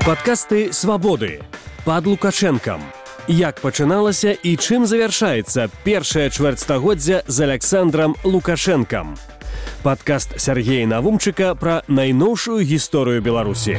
Падкасты «Свабоды» пад Лукашэнкам. Як пачыналася і чым завяршаецца першае чвэрцьстагоддзя з Александрам Лукашэнкам. Падкаст Сергея Навумчыка пра найноўшую гісторыю Беларусі.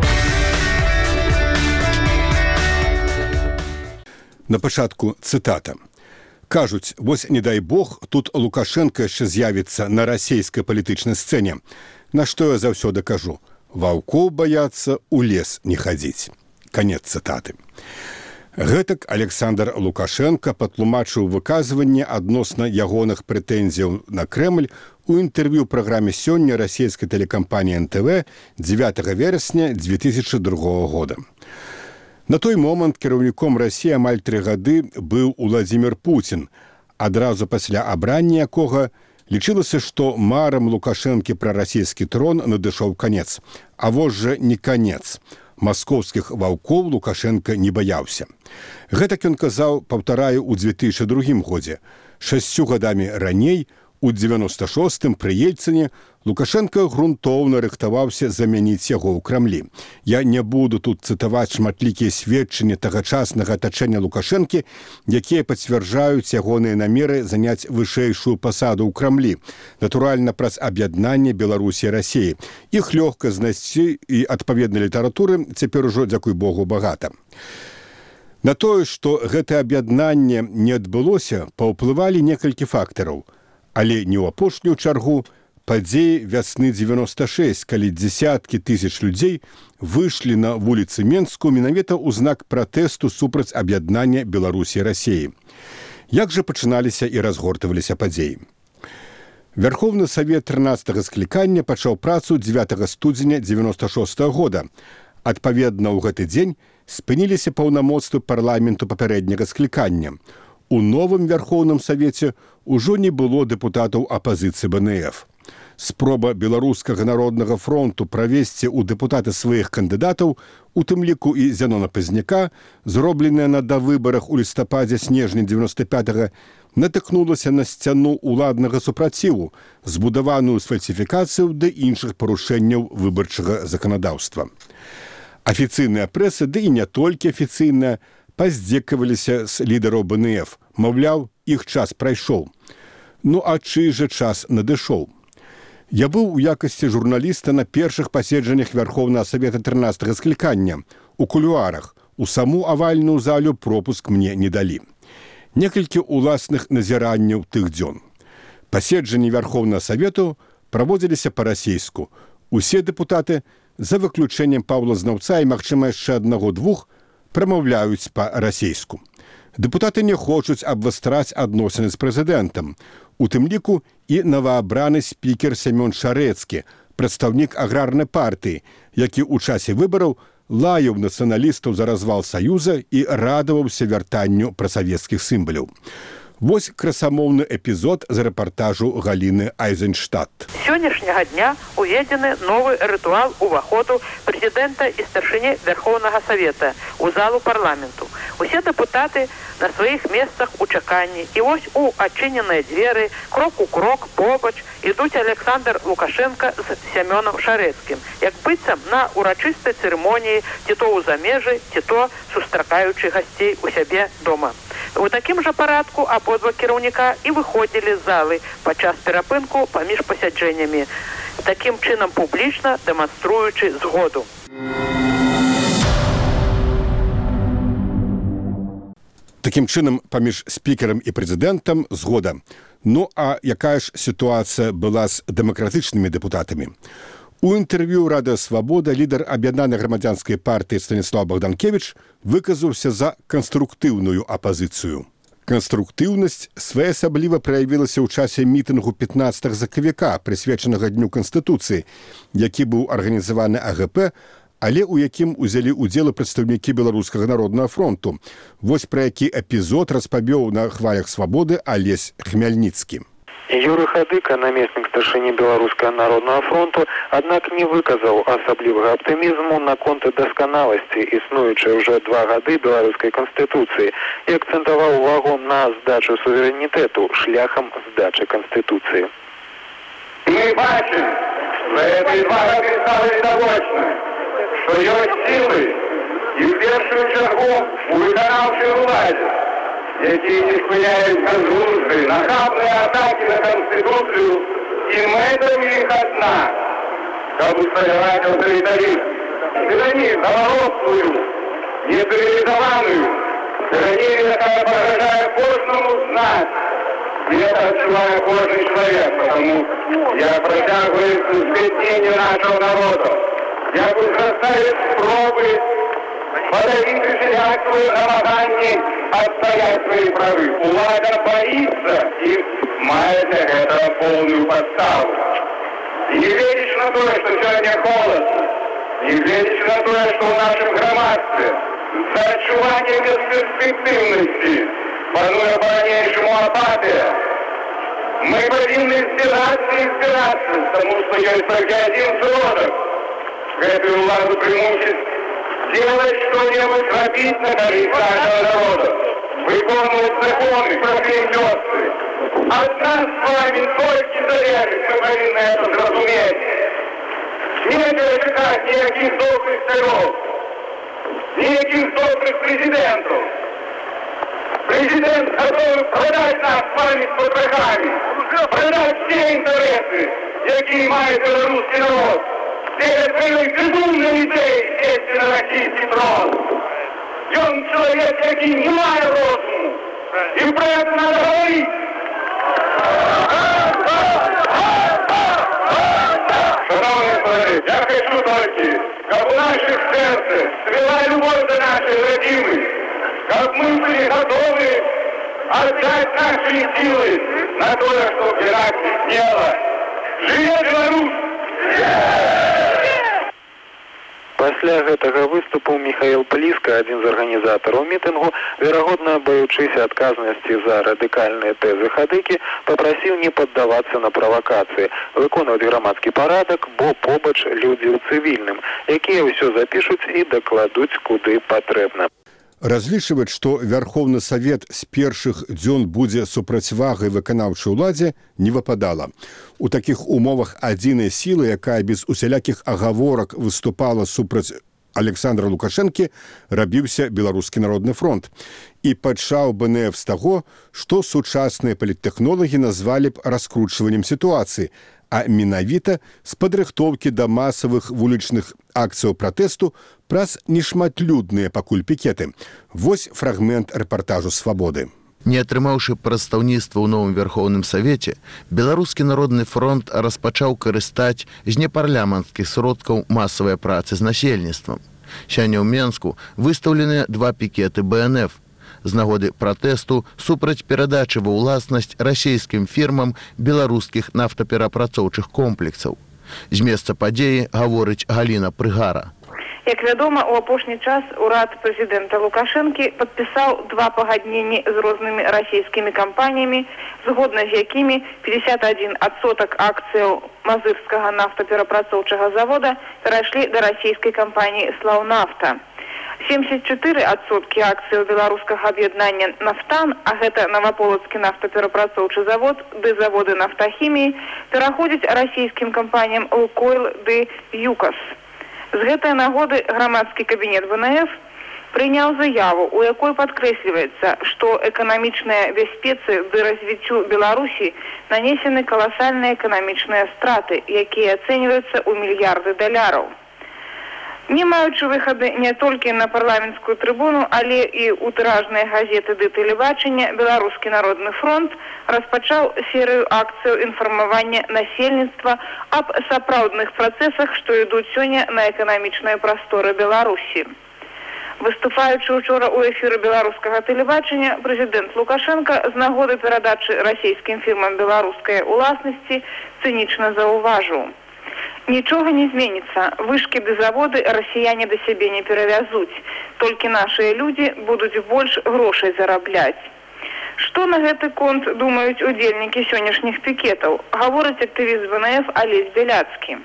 На пачатку цытата. Кажуць, вось не дай Бог, тут Лукашенко яшчэ з'явіцца на расійскай палітычнай сцэне. На што я заўсёды кажу? Ваўкоў баяцца, у лес не хадзіць. Канец цытаты. Гэтак Александр Лукашенко патлумачыў выказванне адносна ягоных прэтэнзіяў на Крэмль у інтэрв'ю праграме «Сёння» расійскай тэлекампаніі НТВ 9 верасня 2002 года. На той момант кіраўніком Расіі амаль 3 гады быў Уладзімір Пуцін, адразу пасля абрання якога лічылася, што марам Лукашэнкі пра расійскі трон надышоў канец. А вось жа не канец. Маскоўскіх ваўкоў Лукашенко не баяўся. Гэтак ён казаў, паўтараю, у 2002 годзе. 6 гадамі раней, у 96-м пры Ельцыне, Лукашенко грунтоўна рыхтаваўся замяніць яго ў Крамлі. Я не буду тут цытаваць шматлікія сведчанні тагачаснага атачэння Лукашэнкі, якія пацвярджаюць ягоныя намеры заняць вышэйшую пасаду ў Крамлі, натуральна праз аб'яднанне Беларусі і Расіі. Іх лёгка знайсці і адпаведнай літаратуры цяпер ужо, дзякуй Богу, багата. На тое, што гэтае аб'яднанне не адбылося, паўплывалі некалькі фактараў, але не ў апошнюю чаргу падзеі вясны 96, калі дзесяткі тысяч людзей выйшлі на вуліцы Менску менавіта ў знак пратэсту супраць аб'яднання Беларусі і Расіі. Як жа пачыналіся і разгортваліся падзеі? Верховны Савет 13-го склікання пачаў працу 9 студзеня 96 года. Адпаведна, ў гэты дзень спыніліся паўнамоцтвы парламенту папярэдняга склікання. У новым Верховным Савеце ўжо не было дэпутатаў апазіцыі БНФ. Спроба Беларускага народнага фронту правесці ў дэпутаты сваіх кандыдатаў, у тым ліку і Зянона Пазняка, зробленая на давыбарах у лістападзе-снежні 95-го, натыкнулася на сцяну ўладнага супраціву, збудаваную з фальсіфікацыяў ды іншых парушэнняў выбарчага заканадаўства. Афіцыйная прэса, ды і не толькі афіцыйная, паздзекаваліся з лідараў БНФ. Маўляў, іх час прайшоў. Ну а чый жа час надышоў? Я быў у якасці журналіста на першых паседжаннях Верховнага Савета 13-го склікання. У кулуарах. У саму авальную залю пропуск мне не далі. Некалькі уласных назіранняў тых дзён. Паседжанні Верховнага Савету праводзіліся па-расейску. Усе дэпутаты, за выключэннем Паўла Знаўца і, магчыма, яшчэ аднаго-двух, прамаўляюць па-расейску. Дэпутаты не хочуць абвастраць адносіны з прэзідэнтам. У тым ліку і новаабраны спікер Сямён Шарэцкі, прадстаўнік аграрнай партыі, які ў часе выбараў лаяў нацыяналістаў за развал Саюза і радаваўся вяртанню прасавецкіх сімваляў. Вось красамоўны эпізод з рэпартажу Галіны Айзенштадт. Сённяшняга дня уведзены новы рытуал уваходу прэзідэнта і старшыні Верховнага Савета ў залу парламенту. Усе дэпутаты на сваіх месцах у чаканні. І вось у адчыненыя дзверы, крок у крок, побач, ідуць Александр Лукашенко з Сямёнам Шарэцкім, як быццам на урачыстай цырымоніі, ці то ў замежы, ці то сустракаючы гасцей у сябе дома. У такім жа парадку абодва кіраўніка і выходзілі з залы падчас перапынку паміж пасяджэннямі, такім чынам публічна дэманструючы згоду. Такім чынам, паміж спікерам і прэзідэнтам згода. Ну, а якая ж сітуацыя была з дэмакратычнымі дэпутатамі? У інтэрв'ю «Радыё Свабода» лідар аб'яднанай грамадзянскай партыі Станіслав Богданкевич выказаўся за канструктыўную апазіцыю. Канструктыўнасць своеасабліва праявілася ў часе мітынгу 15 сакавіка, прысвечанага Дню Канстытуцыі, які быў арганізаваны АГП, але ў якім узялі ўдзел прадстаўнікі Беларускага народнага фронту. Вось пра які эпізод распавёў на хвалях Свабоды Алесь Хмяльніцкі. Юрый Хадыка, намеснік старшыні Беларускага народнага фронту, аднак не выказаў асаблівага аптымізму наконт дасканаласці існуючай уже 2 гады беларускай канстытуцыі і акцэнтаваў увагу на здачу суверэнітэту шляхам здачы канстытуцыі. Мы бачым, што гэты 2 гады сталі завочна, што ёсць сілы і ў першую чаргу у выканаўчай уладзе, якія не спыняюць безглуздыя, нахабныя атакі на Канстытуцыю, і мэта ў іх адна, каб усталяваць аўтарытарызм. Тыранію наварослую, нецывілізаваную, тыранію, якая пагражае кожнаму з нас. И это отчувает кожный человек, потому я протягиваю к сбеднению нашего народа. Я буду заставить пробы подавить всякую намагание отстоять свои правы. Влада боится и мает для этого полную подставу. И не веришь на то, что сегодня холодно, не веришь на то, что в нашем громадстве за отчувание бесперспективности пануе по-ранейшему апатия. Мы повинны избираться, потому что есть только один сродок. Эту владу примусить делать что-нибудь, робить на користь нашего народа, выполнять законы, справедливости. От нас с вами только зависит, мы повинны это зразуметь. Нечего чекать никаких добрых царев, никаких добрых президентов. Президент готов продать нас с вами с потрохами, продать все интересы, какие имеет белорусский народ. Перед своей безумной идеей сесть на российский трон. Он человек, який не має розуму. И про это надо говорить. Шановні колеги, я хочу тільки, щоб у наших сердцах цвела любовь до нашей родины. Как мы были готовы отдать наши силы на то, чтобы Ирак сделала. Живе Беларусь! Пасля гэтага выступу Михаил Плиска, адзін з арганізатараў мітынгу, верагодна баючыся адказнасці за радыкальныя тэзы хадыкі, папрасіў не паддавацца на правакацыі, выконваць грамадскі парадак, бо побач людзі ў цывільным, якія ўсё запішуць і дакладуць куды патрэбна. Разлічваць, што Вярхоўны Савет з першых дзён будзе супрацьвагай выканаўчай уладзе, не выпадала. У такіх умовах адзінай сілы, якая без усялякіх агаворак выступала супраць Александра Лукашэнкі, рабіўся Беларускі народны фронт. І пачаў БНФ з таго, што сучасныя паліттэхнолагі назвалі б раскручваннем сітуацыі, а менавіта з падрыхтоўкі да масавых вулічных акцыяў пратэсту праз нешматлюдныя пакуль пікеты. Вось фрагмент рэпартажу «Свабоды». Не атрымаўшы прадстаўніцтва ў новым Верхоўным Савеце, Беларускі народны фронт распачаў карыстаць з непарламенцкіх сродкаў масавай працы з насельніцтвам. Сёння ў Менску выстаўленыя 2 пікеты БНФ з нагоды пратэсту супраць перадачы ва ўласнасць расійскім фірмам беларускіх нафтаперапрацоўчых комплексаў. З месца падзеі гаворыць Галіна Прыгара. Як вядома, у апошні час урад прэзідэнта Лукашэнкі падпісаў 2 пагадненні з рознымі расійскімі кампаніямі, згодна з якімі 51% акцыяў Мазырскага нафтаперапрацоўчага завода перайшлі да расійскай кампаніі «Слаўнафта». 74% акцыяў беларускага аб'яднання «Нафтан», а гэта Новополоцкі нафтаперапрацоўчы завод ды заводы нафтахіміі, пераходзяць расійскім кампаніям «Лукойл» ды «ЮКОС». З гэтай нагоды грамадскі кабінет ВНФ прыняў заяву, у якой падкрэсліваецца, што эканамічныя бяспецы ды развіццю Беларусі нанесены каласальныя эканамічныя страты, якія ацэньваюцца ў мільярды даляраў. Не маючы выхады не толькі на парламенцкую трыбуну, але і ў тыражныя газеты ды тэлебачання, Беларускі народны фронт распачаў серыю акцыяў інфармавання насельніцтва аб сапраўдных працэсах, што ідуць сёння на эканамічныя прасторы Беларусі. Выступаючы учора ў эфіры беларускага тэлебачання, прэзідэнт Лукашенка з нагоды перадачы расійскім фірмам беларускай уласнасці цынічна заўважыў: нічога не зменіцца, вышкі ды заводы расіяне да сябе не перавязуць, толькі нашыя людзі будуць больш грошай зарабляць. Што на гэты конт думаюць удзельнікі сённяшніх пікетаў, гаворыць актывіст ВНФ Алесь Беляцкі.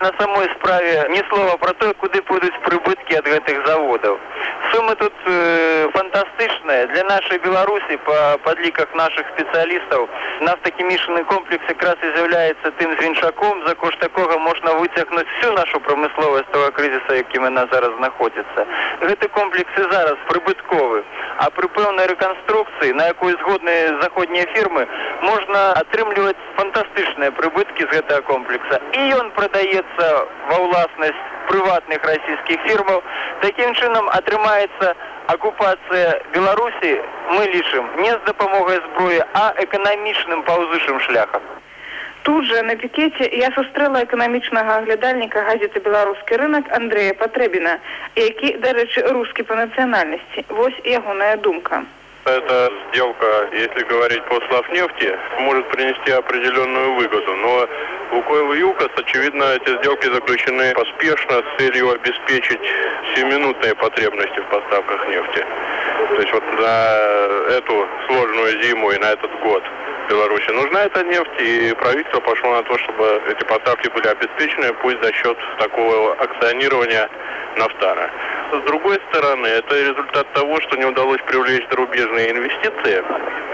На самой справе ні слова про те, куди підуть прибутки від цих заводів. Суми тут фантастичні. Для нашої Білорусі, по підліках наших спеціалістів, нафтохімічний комплекс якраз і з'являється тим звінчаком, за кошт якого можна витягнути всю нашу промисловість з того кризису, який вона зараз знаходиться. Ці комплекси зараз прибуткові, а при певній реконструкції, на яку згодні заходні фірми, можна отримувати фантастичні прибутки з цього комплексу. І він продається во власність приватних російських фірм. Таким чином отримається окупація Білорусі, ми лічимо, не з допомогою зброї, а економічним паузичним шляхом. Тут же на пікеті я зустріла економічного оглядальника газети «Білоруський ринок» Андрея Потребіна, який, до речі, русский по національності. Ось його думка. Эта сделка, если говорить по Славнефти, может принести определенную выгоду. Но Лукойл и ЮКОС, очевидно, эти сделки заключены поспешно с целью обеспечить сиюминутные потребности в поставках нефти. То есть вот на эту сложную зиму и на этот год Беларуси нужна эта нефть, и правительство пошло на то, чтобы эти поставки были обеспечены, пусть за счет такого акционирования Нафтара. С другой стороны, это результат того, что не удалось привлечь зарубежные инвестиции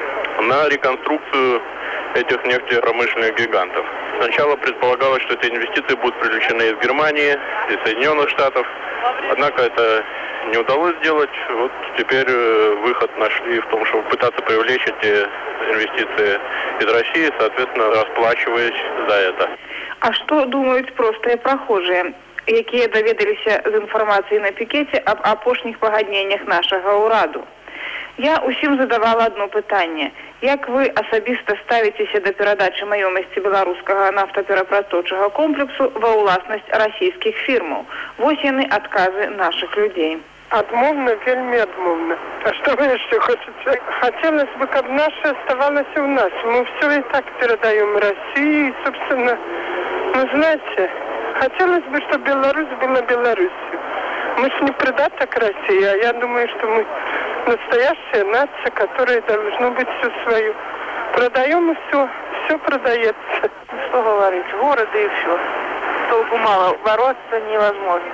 на реконструкцию этих нефтепромышленных гигантов. Сначала предполагалось, что эти инвестиции будут привлечены из Германии, из Соединенных Штатов. Однако это не удалось сделать. Вот теперь выход нашли в том, чтобы пытаться привлечь эти инвестиции из России, соответственно, расплачиваясь за это. А что думают простые прохожие, які довідалися з інформації на пікеті об апошніх пагадненнях нашого ураду? Я усім задавала одно питання. Як ви особисто ставитеся до передачі майомості білоруського нафтоперапрацовчого комплексу во власність російських фірм? Ось яны отказы наших людей. Отмовно, вельми отмовно. А что вы еще хотите? Хотелось бы, чтобы наше оставалось у нас. Мы все и так передаем России, собственно. Но знаете, хотелось бы, чтобы Беларусь была Беларусью. Мы же не придаток России, а я думаю, что мы настоящая нация, которая должна быть все свою. Продаем и все продается. Что говорить, города и все. Толку мало, бороться невозможно.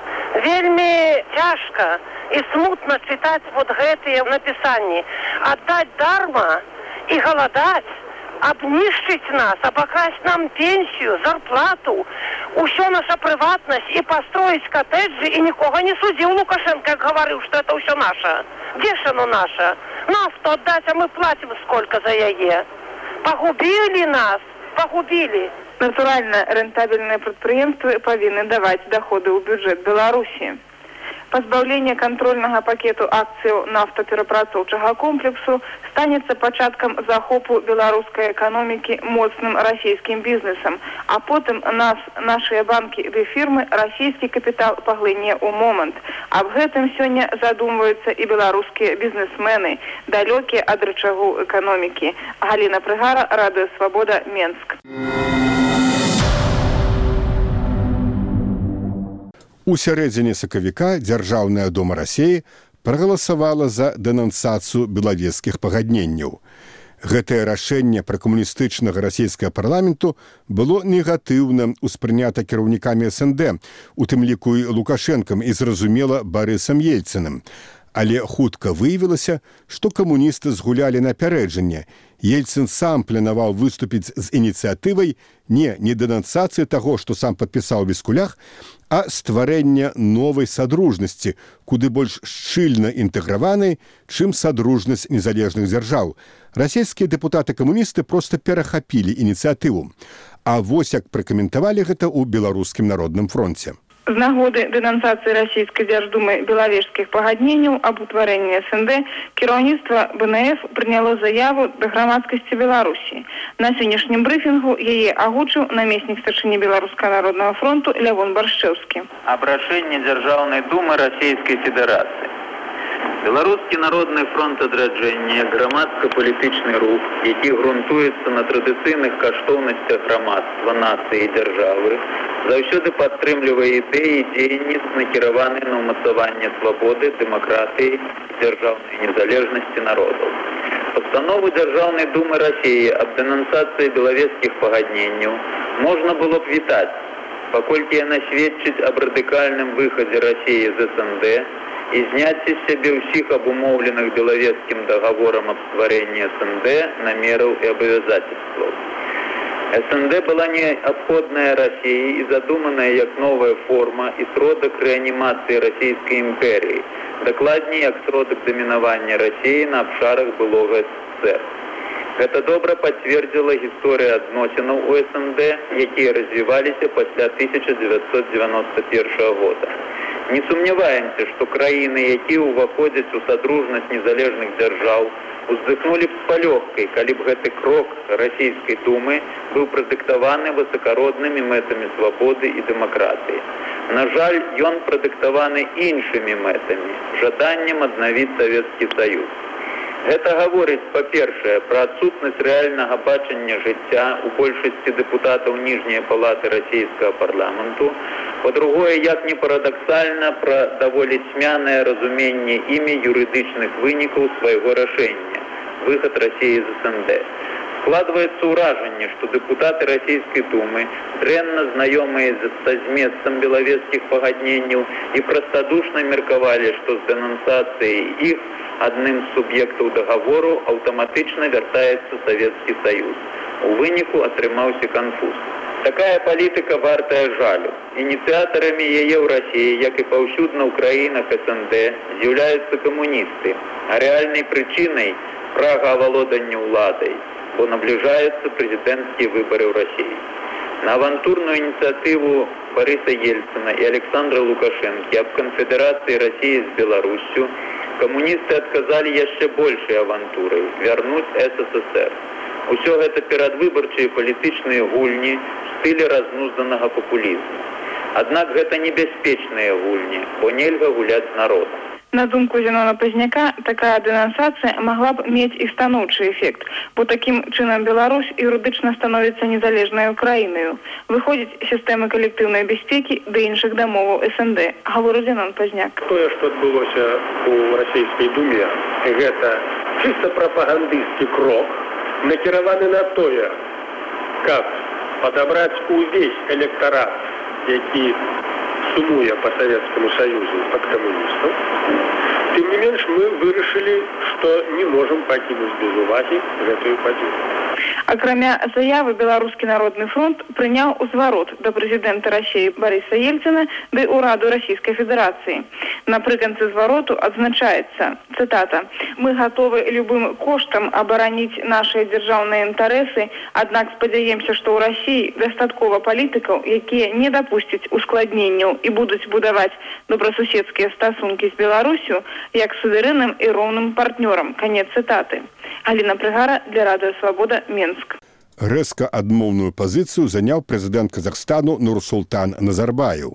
Вельми тяжко и смутно читать вот гэтые написания. Отдать дарма и голодать, обнищить нас, обокрасть нам пенсию, зарплату, усё наша приватность и построить коттеджи, и никого не судил Лукашенко, как говорил, что это все наше. Где ж оно наше? Нафту отдать, а мы платим сколько за яе. Погубили нас, погубили. Натуральна, рентабельныя прадпрыемствы павінны даваць доходы ў бюджэт Беларусі. Пазбаўленне кантрольнага пакету акцыяў нафтаперапрацоўчага комплексу станецца пачаткам захопу беларускай эканомікі моцным расійскім бізнесам, а потым нашыя банкі ды фірмы расійскі капітал паглыне ў момант. Аб гэтым сёння задумваюцца і беларускія бізнесмены, далёкія ад рычагу эканомікі. Галіна Прыгара, Радыё Свабода, Менск. У сярэдзіне сакавіка Дзяржаўная дума Рассіі прагаласавала за дэнансацыю белавежскіх пагадненняў. Гэтае рашэнне пракамуністычнага расійскага парламенту было негатыўна ўспрынята кіраўнікамі СНД, у тым ліку і Лукашэнкам і, зразумела, Барысам Ельцыным. Але хутка выявілася, што камуністы згулялі напярэджанне. Ельцын сам планаваў выступіць з ініцыятывай не дэнансацыі таго, што сам падпісаў без кулях, а стварэння новай садружнасці, куды больш шчыльна інтэграванай, чым садружнасць незалежных дзяржаў. Расійскія дэпутаты-камуністы проста перахапілі ініцыятыву. А вось як пракаментавалі гэта ў Беларускім народным фронце. З нагоды дэнансацыі расійскай дзярждумы белавежскіх пагадненняў аб утварэнні СНД кіраўніцтва БНФ прыняло заяву да грамадскасці Беларусі. На сённяшнім брыфінгу яе агучыў намеснік старшыні Беларускага народнага фронту Лявон Баршчэўскі. Абрашэнне Дзяржаўнай думы Расійскай Федэрацыі. Беларускі народны фронт адраджэння – грамадска-палітычны рух, які грунтуецца на традыцыйных каштоўнасцях грамадства, нацыі і дзяржавы, заўсёды падтрымлівае ідэі і дзеянні, накіраваныя на ўмацаванне свабоды, дэмакратыі і дзяржаўнай незалежнасці народаў. Пастанову Дзяржаўнай думы Рассіі аб дэнансацыі белавежскіх пагадненняў можна было б вітаць. паколькі яна сведчыць аб радыкальным выхадзе Расіі з СНД і зняцці з сябе ўсіх абумоўленых Белавежскім дагаворам аб стварэнні СНД намераў і абавязательстваў. СНД была неабходная Расіі і задуманая як новая форма і сродак рэанімацыі расійскай імперіі, дакладней як сродак дамінавання Расіі на абшарах былога СССР. Гэта добра пацвердзіла гісторыя адносінаў у СНД, якія развіваліся пасля 1991 года. Не сумняваемся, што краіны, якія ўваходзяць у садружнасць незалежных дзяржаў, уздыхнулі б з палёгкай, калі б гэты крок расійскай думы быў прадыктаваны высакароднымі мэтамі свабоды і дэмакратыі. На жаль, ён прадыктаваны іншымі мэтамі, жаданнем аднавіць Савецкі Саюз. Гэта гаворыць, па-першае, пра адсутнасць рэальнага бачання жыцця у большасці дэпутатаў ніжняй палаты расійскага парламенту, па-другое, як не парадаксальна, пра даволі цьмянае разуменне імі юрыдычных вынікаў свайго рашэння – выхад Расіі з СНД. Складваецца ўражанне, што дэпутаты расійскай думы, дрэнна знаёмыя са зместам белавежскіх пагадненняў і прастадушна меркавалі, што з дэнансацыяй іх адным з суб'ектаў дагавору аўтаматычна вяртаецца Савецкі Саюз. У выніку атрымаўся канфуз. Такая палітыка вартая жалю. Ініцыятарамі яе ў Расіі, як і паўсюдна ў краінах СНД, з'яўляюцца камуністы, а рэальнай прычынай прага авалодання ўладай, бо набліжаюцца прэзідэнцкія выбары ў Расіі. На авантурную ініцыятыву Барыса Ельцына і Александра Лукашэнкі аб канфедэрацыі Расіі з Беларуссю камуністы адказалі яшчэ большай авантурай – вярнуць СССР. Усё гэта перадвыбарчыя палітычныя гульні в стылі разнузданага папулізму. Аднак гэта небяспечныя гульні, бо нельга гуляць з народам. На думку Зенона Пазняка, такая денонсацыя могла б мець і станоўчы эфект, бо такім чынам Беларусь юрыдычна становіцца незалежнай краінаю. Выходзіць сістэмы калектыўнай бяспекі да іншых дамоваў СНД, гаворыць Зенон Пазняк. Тое, што адбылося ў расійскай думе, гэта чыста прапагандысцкі крок, накіраваны на тое, каб падабраць увесь электарат, які сумуе по Советскому Союзу под коммунистов. Тем не менш, мы вырашылі, што не можам пакінуць без увагі гэтую падзею. Акрамя заявы, Беларускі народны фронт прыняў узварот да прэзідэнта Расіі Барыса Ельцына ды ўраду Расійскай Федэрацыі. Напрыканцы звароту адзначаецца, цытата, «Мы гатовы любым коштам абараніць нашыя дзяржаўныя інтарэсы, аднак спадзяемся, што ў Расіі дастаткова палітыкаў, якія не дапусцяць ускладненняў і будуць будаваць добрасуседскія стасункі з Беларусю як суверэнным і роўным партнёрам». Канец цытаты. Галіна Прыгара для Радыё Свабода, Менск. Рэзка адмоўную пазіцыю заняў прэзідэнт Казахстану Нурсултан Назарбаев.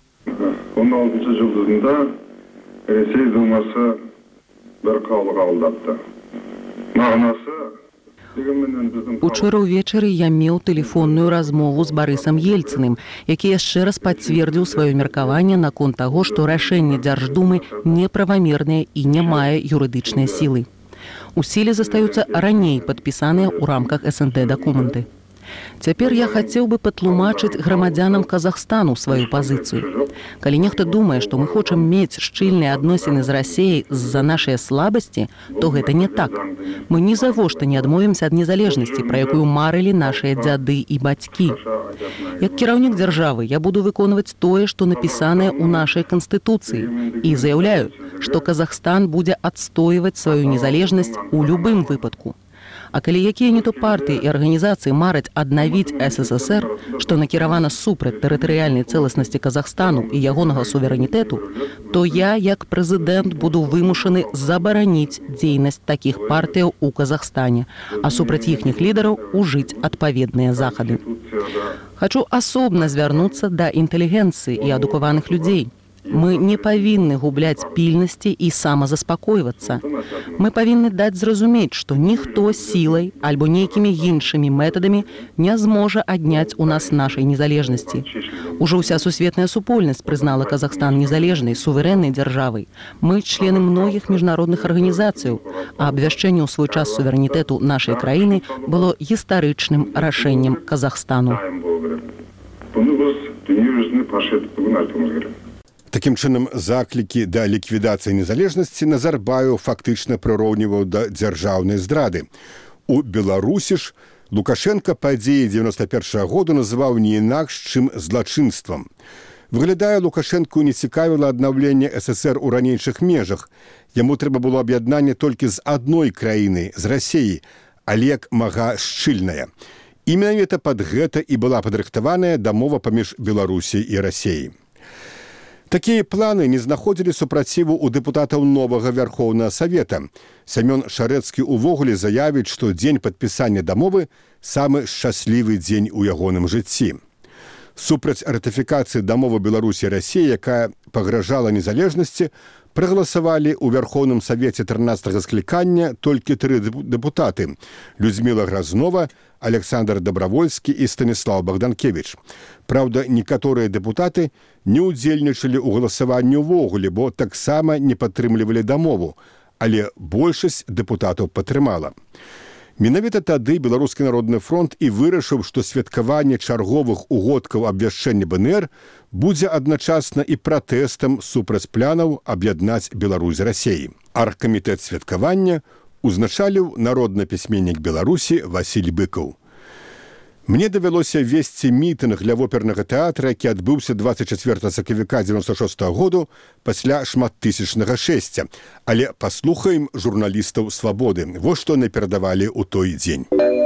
Учора ўвечары я меў тэлефонную размову з Барысам Ельцыным, які яшчэ раз пацвердзіў сваё меркаванне наконт таго, што рашэнне Дзярждумы неправамернае і не мае юрыдычнай сілы. У сіле застаюцца раней падпісаныя ў рамках СНД дакументы. Цяпер я хацеў бы патлумачыць грамадзянам Казахстану сваю пазіцыю. Калі нехта думае, што мы хочам мець шчыльныя адносіны з Расіяй з-за нашай слабасці, то гэта не так. Мы ні завошта не адмовімся ад незалежнасці, пра якую марылі нашыя дзяды і бацькі. Як кіраўнік дзяржавы я буду выконваць тое, што напісанае ў нашай канстытуцыі, і заяўляю, што Казахстан будзе адстойваць сваю незалежнасць у любым выпадку. А калі якія не то партыі і арганізацыі мараць аднавіць СССР, што накіравана супраць тэрытарыяльнай цэласнасці Казахстану і ягонага суверэнітэту, то я, як прэзідэнт, буду вымушаны забараніць дзейнасць такіх партыяў у Казахстане, а супраць іхніх лідараў ужыць адпаведныя захады. Хачу асобна звярнуцца да інтэлігенцыі і адукаваных людзей. Мы не павінны губляць пільнасці і самазаспакойвацца. Мы павінны даць зразумець, што ніхто сілай альбо нейкімі іншымі метадамі не зможа адняць у нас нашай незалежнасці. Ужо ўся сусветная супольнасць прызнала Казахстан незалежнай, суверэннай дзяржавай. Мы члены многіх міжнародных арганізацыяў, а абвяшчэнне ў свой час суверэнітэту нашай краіны было гістарычным рашэннем Казахстану. Такім чынам, заклікі да ліквідацыі незалежнасці Назарбаеў фактычна прыроўніваў да дзяржаўнай здрады. У Беларусі ж Лукашенка падзеі 91-го году называў не інакш, чым злачынствам. Выглядае, Лукашенку не цікавіла аднаўленне ССР у ранейшых межах. Яму трэба было аб'яднанне толькі з адной краіны, з Расіі, але як мага шчыльная. І менавіта пад гэта і была падрыхтаваная дамова паміж Беларусій і Расіяй. Такія планы не знаходзілі супраціву ў дэпутатаў новага Вярхоўнага Савета. Сямён Шарэцкі увогуле заявіць, што дзень падпісання дамовы самы шчаслівы дзень у ягоным жыцці. Супраць ратыфікацыі дамовы Беларусі і Расіі, якая пагражала незалежнасці, прагаласавалі ў Вярхоўным Савеце 13-го склікання толькі 3 дэпутаты – Людміла Гразнова, Александр Добравольскі і Станіслав Богданкевич. Праўда, некаторыя дэпутаты не ўдзельнічалі ў галасаванні ўвогуле, бо таксама не падтрымлівалі дамову, але большасць дэпутатаў падтрымала. Менавіта тады Беларускі народны фронт і вырашыў, што святкаванне чарговых угодкаў абвяшчэння БНР будзе адначасна і пратэстам супраць планаў аб'яднаць Беларусь з Расіяй. Аргкамітэт святкавання узначаліў народны пісьменнік Беларусі Васіль Быкаў. Мне давялося весці мітынг для опернага тэатра, які адбыўся 24 сакавіка 96-го году пасля шматтысячнага шэсця. Але паслухаем журналістаў «Свабоды». Вось што наперадавалі ў той дзень.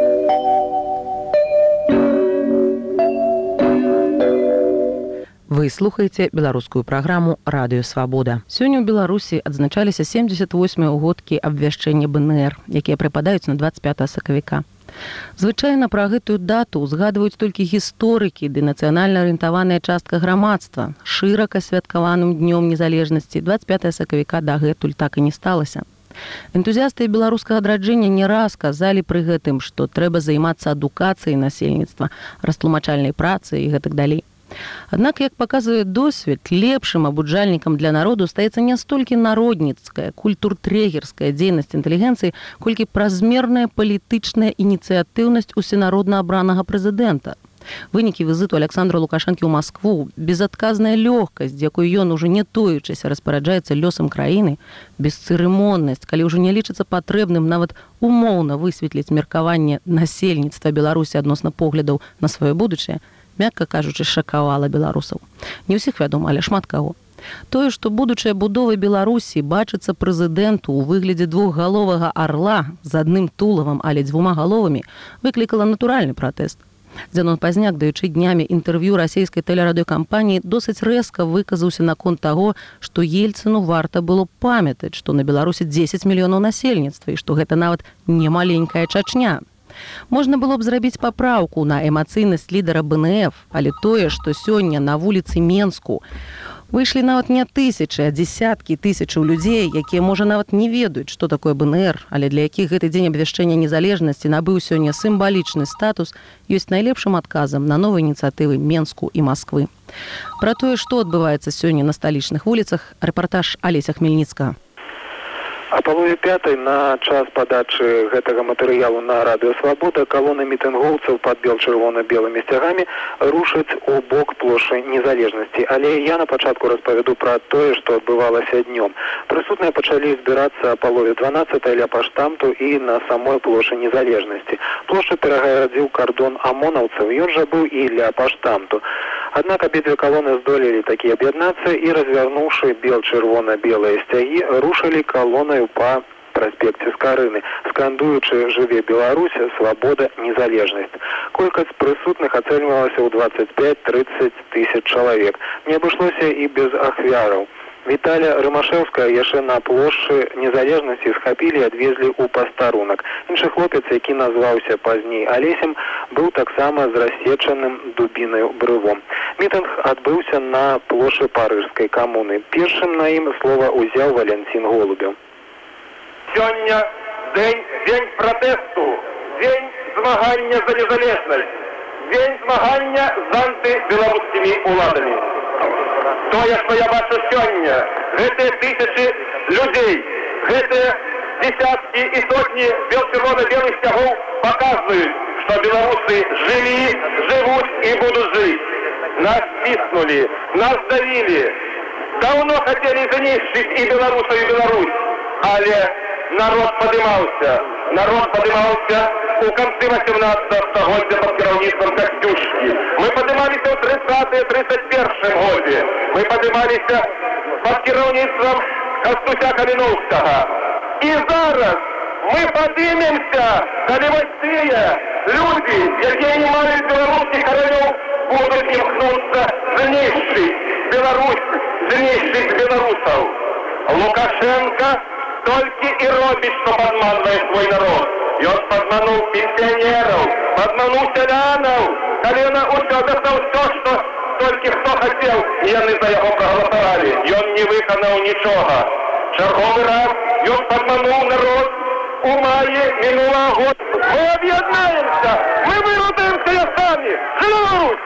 Вы слухаеце беларускую праграму «Радыё Свабода». Сёння ў Беларусі адзначаліся 78-е ўгодкі абвяшчэння БНР, якія прыпадаюць на 25 сакавіка. Звычайна пра гэтую дату узгадваюць толькі гісторыкі ды нацыянальна арыентаваная частка грамадства. Шырака святкаваным днём незалежнасці 25 сакавіка дагэтуль так і не сталася. Энтузіасты беларускага адраджэння не раз казалі пры гэтым, што трэба займацца адукацыяй насельніцтва, растлумачальнай працай і гэтак далей. Аднак, як паказвае досвед, лепшым абуджальнікам для народу стаецца не столькі народніцкая, культуртрэгерская дзейнасць інтэлігенцыі, колькі празмерная палітычная ініцыятыўнасць усенародна абранага прэзідэнта. Вынікі візіту Александра Лукашэнкі ў Маскву, безадказная лёгкасць, якой ён ужо не тоючыся распараджаецца лёсам краіны, бесцырымоннасць, калі ўжо не лічыцца патрэбным нават умоўна высветліць меркаванне насельніцтва Беларусі адносна поглядаў на сваё будучае, мякка кажучы, шакавала беларусаў. Не ўсіх вядома, але шмат каго. Тое, што будучая будова Беларусі бачыцца прэзідэнту ў выглядзе двухгаловага арла з адным тулавам, але 2 галовамі, выклікала натуральны пратэст. Дзянон Пазняк, даючы днямі інтэрв'ю расійскай тэлерадыёкампаніі, досыць рэзка выказаўся наконт таго, што Ельцыну варта было памятаць, што на Беларусі 10 мільёнаў насельніцтва і што гэта нават не маленькая Чачня. Можна было б зрабіць папраўку на эмацыйнасць лідара БНФ, але тое, што сёння на вуліцы Менску выйшлі нават не тысячы, а дзесяткі тысячаў людзей, якія, можа, нават не ведаюць, што такое БНР, але для якіх гэты дзень абвяшчэння незалежнасці набыў сёння сімвалічны статус, ёсць найлепшым адказам на новыя ініцыятывы Менску і Масквы. Пра тое, што адбываецца сёння на сталічных вуліцах, рэпартаж Алеся Хмельніцкага. А палове 5 на час падачы гэтага матэрыялу на радыё Свабода калона мітынгоўцаў пад бел-чырвона-белымі сцягамі рушаць у бок плошчы незалежнасці. Але я на пачатку распавяду пра тое, што адбывалася днём. Прысутныя пачалі збірацца палове 12 ля паштамту і на самой плошчы незалежнасці. Плошчу перагарадзіў кардон амонаўцаў, ён жа быў і ля паштамту. Аднак абедзве калоны здолелі такі аб'яднацца і, развярнуўшы бел-чырвона-белыя сцягі, рушылі калонаю па праспекце Скарыны, скандуючы «Жыве Беларусь, свабода, незалежнасць». Колькасць прысутных ацэньвалася ў 25-30 тысяч чалавек. Не абышлося і без ахвяраў. Віталя Рымашэўская яшчэ на плошчы незалежнасці схапілі і адвезлі ў пастарунак. Іншы хлопец, які назваўся пазней Алесем, быў таксама з рассечаным дубінаю брывом. Мітынг адбыўся на плошчы Парыжскай камуны. Першым на ім слова ўзяў Валянцін Голубеў. Сёння дзень пратэсту, дзень змагання за незалежнасць, дзень змагання з антыбеларускімі ўладамі. Тое, што я бачу сёння, гэтыя тысячы людзей, гэтыя десяткі і сотні бел-чырвона-белых сцягоў паказваюць, што беларусы жылі, жывуць і будуць жыць. нас стиснули, нас давили. Давно хотели занищить и белорусов, и Беларусь. Але народ поднимался. Народ поднимался у конце 18-го стагоддзя под кіраўніцтвам Костюшки. Мы поднимались в 30-31 году. Мы поднимались под кіраўніцтвом Костуся Калиновского. И зараз мы поднимемся, коли вось люди, которые не мали белорусских королев, будут имкнуться знищить Беларусь, знищить белорусов. Лукашенко только и робит, что подманывает свой народ. И он подманул пенсионеров, подманул селянов, колено достал все, что только кто хотел, и они за его проголосовали. И он не виконав ничего. Черговый раз он подманул народ у мае минулого года. Мы объединяемся, мы вырубаемся сами. Живут!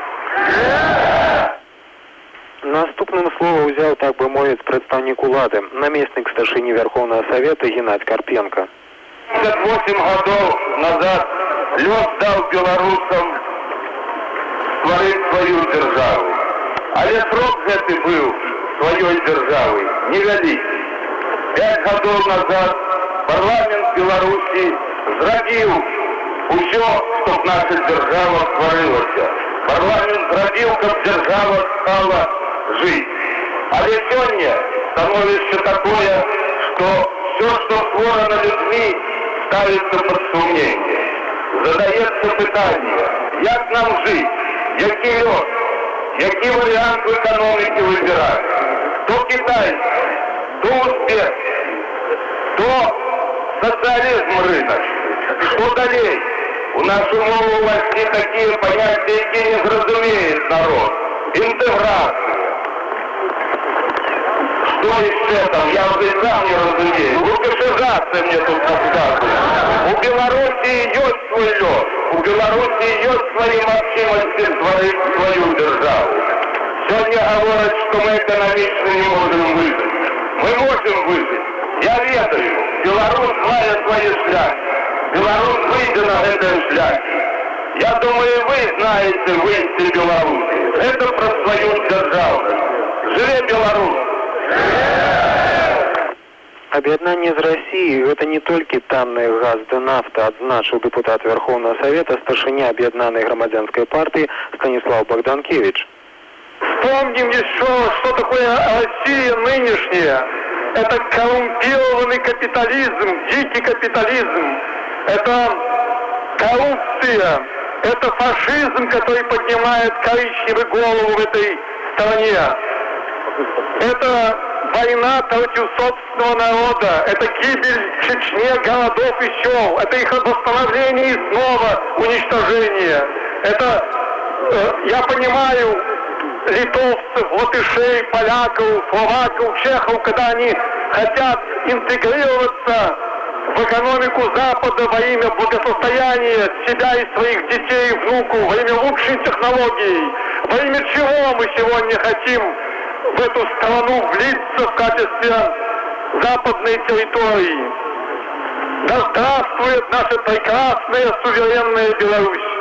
Наступным слово взял, так бы мовить, представник улады, наместник старшини Верховного Совета Геннадий Карпенко. 58 годов назад лед дал белорусам створить свою державу. Але срок гэты был своей державы невеликий. 5 годов назад парламент Беларуси зрабіў усё, чтоб наша держава створилась. Парламент зрабіў, каб держава стала жить. Але сегодня становится такое, что все, что створено людьми, ставится под сомнение. Задается питание, как нам жить, який лёд, який вариант в экономике выбирать. То китайский, то успех, то социализм рыночный. Что далее? У нашей мовы власти такие понятия, які не зразумеет народ. Интеграция. Что еще там? Я уже сам не разумею. Лукашизация мне тут рассказывает. У Белоруссии есть свой лед. У Белоруссии есть свои возможности створить свою державу. Сегодня говорят, что мы экономично не можем выжить. Мы можем выжить. Я ведаю. Беларусь має свої шляхи. Беларусь выйдет на этом шляхе. Я думаю, вы знаете выйти Беларуси. Это про свою державность. Живе Беларусь! Об'єднання з Росією – гэта не толькі танны газ ды нафта, адзначыў дэпутат Верховного Совета, старшыня Объединенной громадянской партии Станислав Богданкевич. Вспомним еще, что такое Россия нынешняя. Это коррумпированный капитализм, дикий капитализм. Это коррупция, это фашизм, который поднимает коричневую голову в этой стране. Это война против собственного народа, это гибель в Чечне городов и сел, это их восстановление и снова уничтожение. Это, я понимаю, литовцев, латышей, поляков, словаков, чехов, когда они хотят интегрироваться в экономику Запада во имя благосостояния себя и своих детей и внуков, во имя лучшей технологий. Во имя чего мы сегодня хотим в эту страну влиться в качестве западной территории? Да здравствует наша прекрасная суверенная Беларусь!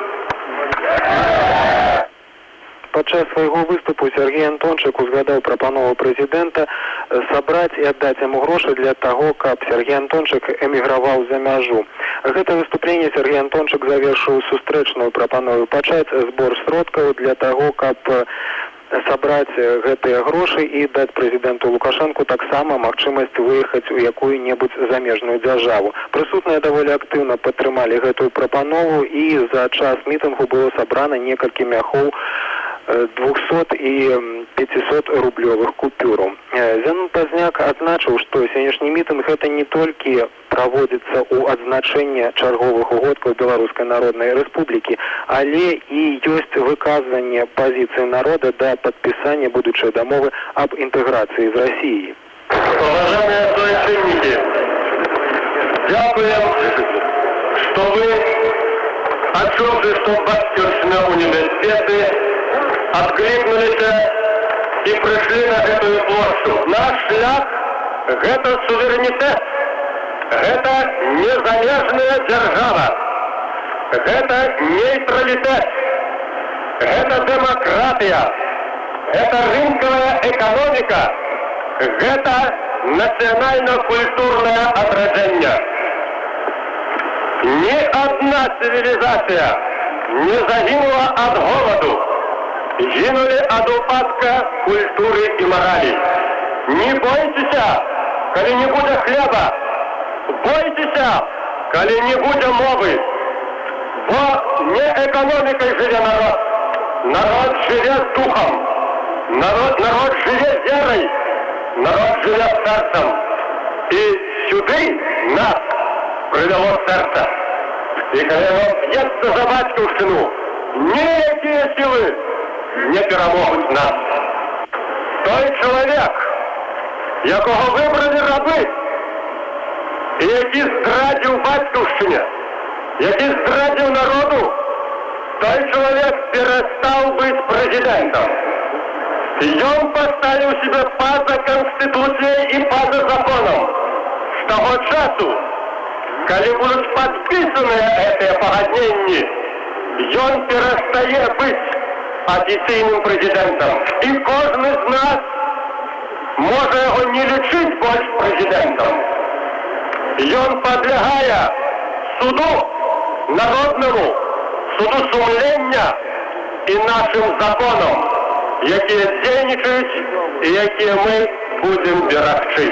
Падчас свайго выступу Сергей Антончык узгадаў прапанову прэзідэнта сабраць і аддаць яму грошы для таго, каб Сергей Антончык эміграваў за мяжу. Гэта выступленне Сергей Антончык завершыў сустрэчную прапанову пачаць збор сродкаў для таго, каб сабраць гэтыя грошы і даць прэзідэнту Лукашэнку таксама магчымасць выехаць у якую-небудзь замежную дзяржаву. Прысутныя даволі актыўна падтрымалі гэтую прапанову і за час мітынгу было сабрана некалькі мяхоў 200 и 500 рублевых купюраў. Зянон Пазняк адзначыў, што сённяшні мітынг гэта не толькі праводзіцца ў адзначэнне чарговых угодкаў Беларускай Народнай Рэспублікі, але і ёсць выказванне пазіцыі народа да падпісання будучай дамовы аб інтэграцыі з Расіяй. Уважаемые соотечественники, дякуем, что вы, отчувшись в Батьківщині університети, откликнулись и пришли на эту площадь. Наш шлях – это суверенитет, это незалежная держава, это нейтралитет, это демократия, это рынковая экономика, это национально-культурное отражение. Ни одна цивилизация не загинула от голоду, гинули от упадка культуры и морали. Не бойтесь, коли не будет хлеба, бойтесь, коли не будет мовы. Бо не экономикой живет народ, народ живет духом, народ живет верой, народ живет сердцем. И сюди нас привело сердце. И когда он бьется за батьківщину, ніякі силы не перемогут нас. Той чоловік, якого вибрали раби, і який зрадив батьківщині, який зрадив народу, той чоловік перестав бути президентом. И он поставил себе поза Конституцией и поза законом. С того часу, когда будут подписаны эти погоднения, он перестает быть официальным президентом. И каждый из нас может его не лечить больше президентом. И он, подлегая суду народному, суду сумления и нашим законам, які дзейнічаюць і якія мы будем берагчы.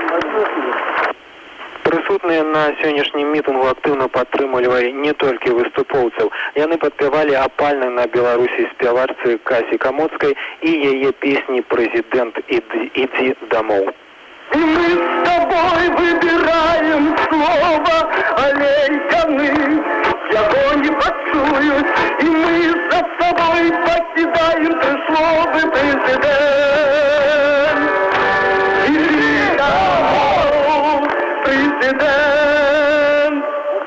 Прысутныя на сённяшнім мітынгу актыўна падтрымлівалі не толькі выступоўцаў. Яны падпявалі апальна на Беларусі спявачцы Касі Камоцкай і яе песні «Прэзідэнт, ідзі дамоў». И мы с тобой выбираем слово «Олейканы», его не почуют, и мы за собой покидаем три слова «Президент». Иди домой, президент.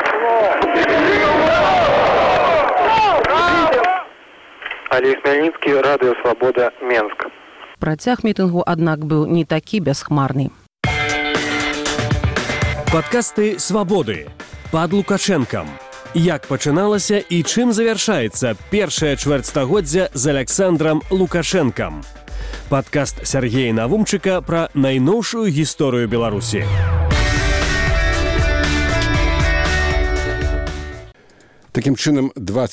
Олег Хмельницкий, Радио Свобода, Менск. Працяг мітынгу, аднак, быў не такі бясхмарны. Падкасты «Свабоды» пад Лукашэнкам. Як пачыналася і чым завяршаецца першае чвэрцьстагоддзя з Аляксандрам Лукашэнкам. Падкаст Сяргея Навумчыка пра найноўшую гісторыю Беларусі. Такім чынам,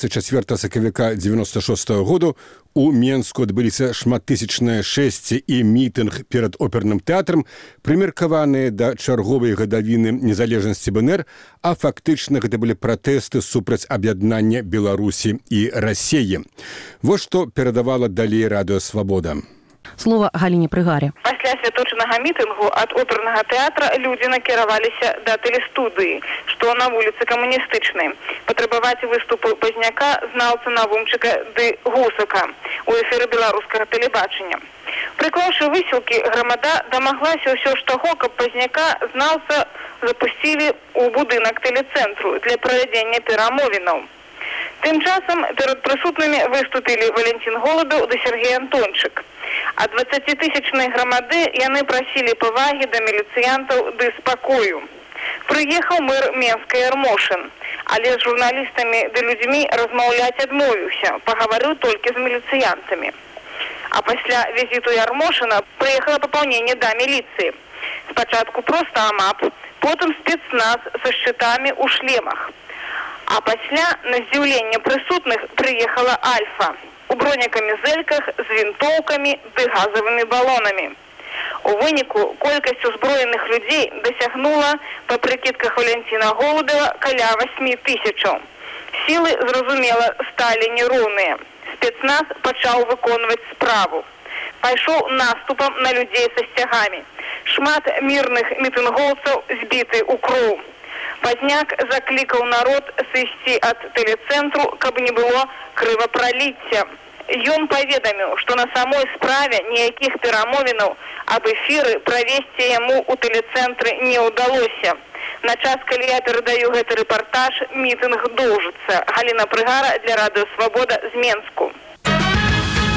24 сакавіка 96 году у Менску адбыліся шматтысячныя шэсці і мітынг перад оперным тэатрам, прымеркаваныя да чарговай гадавіны незалежнасці БНР, а фактычна гэта былі пратэсты супраць аб'яднання Беларусі і Расіі. Вось што перадавала далей Радыё Свабода. Слова Галіне Прыгаре. Пасля святочнага мітынгу ад опернага тэатра людзі накіраваліся да тэлестудыі, што на вуліцы Камуністычнай. Патрабаваць выступу Пазняка, знаўца Навумчыка ды Гусака у эфіры беларускага тэлебачання. Прыклаўшы высілкі, грамада дамаглася ўсё ж таго, каб Пазняка знаўца запусцілі ў будынак тэлецэнтру для правядзення перамовінаў. Тым часам перад прысутнымі выступілі Валентин Голадаў ды Сергей Антончык. А 20-тысячнай грамады яны прасілі павагі да міліцыянтаў ды спакою. Прыехаў мэр Менска Ярмошын, але з журналістамі ды людзьмі размаўляць адмовіўся, пагаварыў толькі з міліцыянтамі. А пасля візіту Ярмошына прыехала папаўненне да міліцыі. Спачатку проста АМАП, потым спецназ са шчытамі ў шлемах. А пасля на здзіўленне прысутных прыехала Альфа у бронекамізэльках з вінтоўкамі ды газавымі балонамі. У выніку колькасць узброеных людзей дасягнула, па прыкідках Валентина Голудова, каля 8 000. Сілы, зразумела, сталі нероўныя. Спецназ пачаў выконваць справу. Пайшоў наступам на людзей са сцягамі. Шмат мірных мітынгоўцаў збіты ў кроў. Пазняк заклікаў народ сысці ад тэлецэнтру, каб не было крывапраліцця. Ён паведаміў, што на самой справе ніякіх перамовінаў аб эфіры правесці яму ў тэлецэнтры не ўдалося. На час, калі я перадаю гэты рэпартаж, мітынг доўжыцца. Галіна Прыгара для Радыё Свабода з Менску.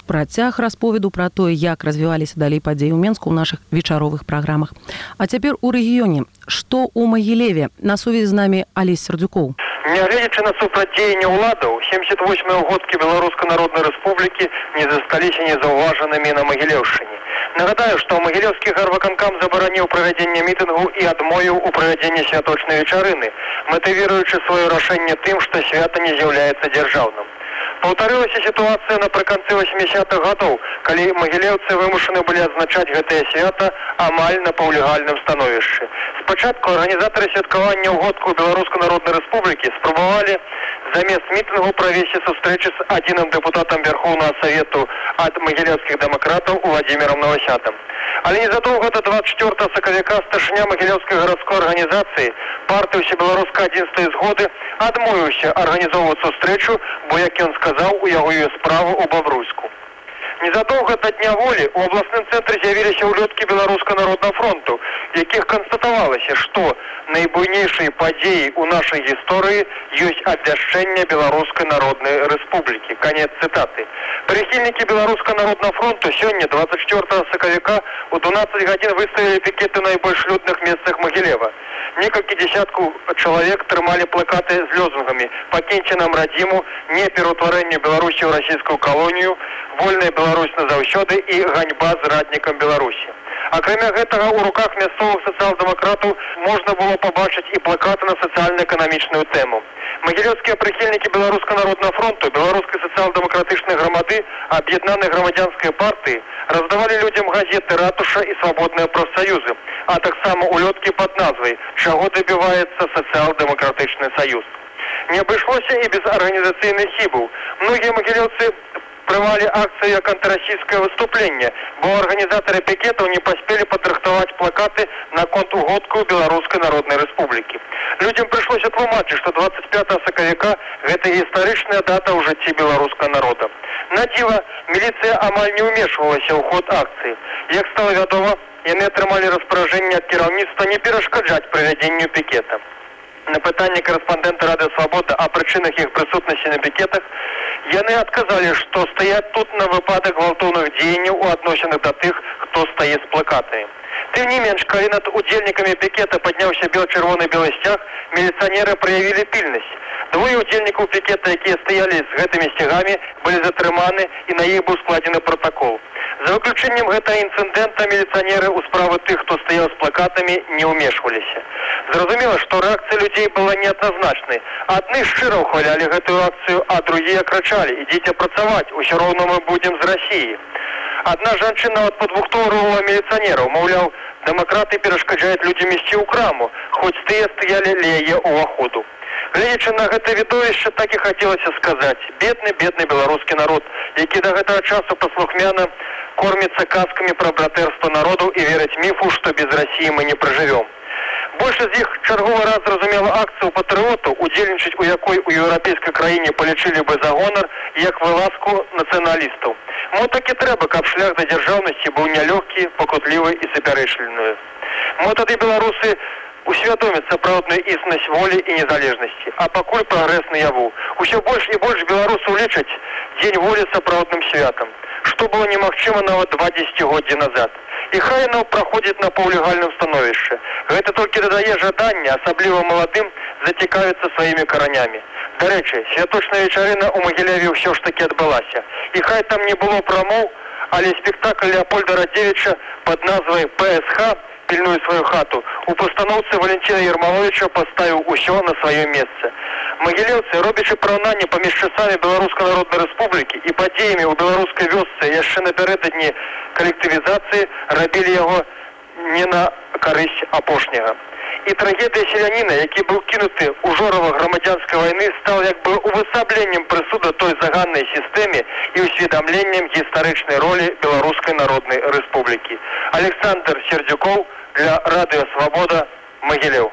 працяг расповеду пра тое, як развіваліся далей падзеі ў Менску ў нашых вечаровых праграмах. А цяпер у рэгіёне. Што ў Магілеве? На сувязі з намі Алесь Сердюкоў. Нягледзячы на супрацьдзеянне ўладаў, 78-е ўгодкі Беларускай Народнай Рэспублікі не засталіся незаўважанымі на Магілеўшчыне. Нагадаю, што Магілеўскі гарвыканкам забараніў правядзенне мітынгу і адмовіў у правядзенні святочнай вечарыны, матывіруючы сваё рашэнне тым, што свята не з'яўляецца дзяржаўным. Паўтарылася сітуацыя напрыканцы 80-х гадоў, калі магілеўцы вымушаны былі адзначаць гэтае свята амаль на паўлегальным становішчы. Спачатку арганізатары святкавання ўгодку Беларускай Народнай Рэспублікі спрабавалі замест мітынгу правесці сустрэчы з адзіным дэпутатам Верхоўнага Савету ад магілеўскіх дэмакратаў Уладзімірам Новасятам. Але незадоўга да 24 сакавіка старшыня Магілеўскай гарадской арганізацыі партыі ўсебеларускай адзінства і згоды адмовіўся арганізоўваць сустрэчу, бо, як ён сказаў, у яго ёсць справа ў Бабруйску. Незадоўга да Дня волі ў абласным цэнтры з'явіліся ўлёткі Беларускага народнага фронту, якіх канстатавалася, што найбуйнейшай падзеяй у нашай гісторыі ёсць абвяшчэнне Беларускай Народнай Рэспублікі. Канец цытаты. Прыхільнікі Беларускага народнага фронту сёння, 24 сакавіка, у 12 гадзін выставілі пікеты ў найбольш людных месцах Магілева. Некалькі дзесяткаў чалавек трымалі плакаты з лозунгамі «Пакіньце нам радзіму», «Не пераўтварэнню Беларусі ў расійскую калонію», «Вольная Беларусь назаўсёды» і «Ганьба зраднікам Беларусі». Акрамя гэтага, у руках мясцовых сацыял-дэмакратаў можна было пабачыць і плакаты на сацыяльна-эканамічную тэму. Магілеўскія прыхільнікі Беларускага народнага фронту, Беларускай сацыял-дэмакратычнай грамады, Аб'яднанай грамадзянскай партыі раздавалі людзям газеты «Ратуша» і «Свабодныя прафсаюзы», а таксама улёткі пад назвай «Чаго дабіваецца сацыял-дэмакратычны саюз». Не абышлося і без арганізацыйных хібаў. Многія магілеўцы прымалі акцыю як антырасійскае выступленне, бо арганізатары пікетаў не паспелі падрыхтаваць плакаты наконт угодку Беларускай Народнай Рэспублікі. Людзям прыйшлося тлумачыць, што 25 сакавіка гэта гістарычная дата ў жыцці беларускага народа. На дзіва, міліцыя амаль не ўмешвалася ў ход акцыі. Як стала вядома, яны атрымалі распараджэнне ад кіраўніцтва не перашкаджаць правядзенню пікета. На пытанне корэспандэнта Радыё Свабода о прычынах іх прысутнасці на пікетах яны адказалі, што стаяць тут на выпадак гвалтоўных дзеянняў у адносінах да тых, хто стае з плакатамі. Тым не менш, калі над удзельнікамі пікета падняўся бел-чырвоны белы сцяг, міліцыянеры праявілі пільнасць. Двое удзельнікаў пікета, якія стаялі з гэтымі сцягамі, былі затрыманы і на іх быў складзены протакол. За выключэннем гэтага інцыдэнта міліцыянеры ў справы тых, хто стаяў з плакатамі, не ўмешваліся. Зразумела, што рэакцыя людзей была неадназначнай. Адны шчыра ўхвалялі гэтую акцыю, а другія крычалі: «Ідзіце працаваць, усё роўна мы будзем з Расіі». Адна жанчына нават падбухтоўвала міліцыянераў, маўляў, дэмакраты перашкаджаюць людзям ісці ў краму, хоць тыя стаялі ля яе ўваходу. Гледзячы на гэта відовішча, так і хацелася сказаць: бедны беларускі народ, які да гэтага часу паслухмяна корміцца казкамі пра братэрства народаў і верыць міфу, што без Расіі мы не пражывём. Большасць з іх чарговы раз зразумела акцыю патрыотаў, удзельнічаць у якой у еўрапейскай краіне палічылі бы за гонар, як вылазку нацыяналістаў. Мо так і трэба, каб шлях да дзяржаўнасці быў нялёгкі, пакутлівы і супярэчлівы. Мо тады беларусы усвядомяць сапраўдную існасць волі і незалежнасці, а пакуль прагрэс наяву. Усё больш і больш беларусаў лічаць дзень волі сапраўдным святам, што было немагчыма нават 2 дзесяцігоддзі назад. І хай яно праходзіць на паўлегальным становішчы. Гэта толькі дадае жаданне, асабліва маладым, зацікавіцца сваімі каранямі. Дарэчы, святочная вечарына ў Магілеве ўсё ж такі адбылася. І хай там не было прамоў, але спектакль Леапольда Радзевіча пад назвай «ПСХ» «Пільнуй сваю хату» у пастаноўцы Валентина Ермоловича паставіў усё на сваё месца. Магілеўцы, робячы параўнанне паміж часамі Беларускай Народнай Рэспублікі і падзеямі ў беларускай вёсцы яшчэ напярэдадні калектывізацыі, рабілі яго не на карысць апошняга. І трагедыя селяніна, які быў кінуты ў жорава грамадзянскай вайны, стал як бы увасабленнем прысуда той заганнай сістэме і ўсведамленнем гістарычнай ролі Беларускай Народнай Рэспублікі. Александр Сердюкоў для Радыё Свабода, Магілеў.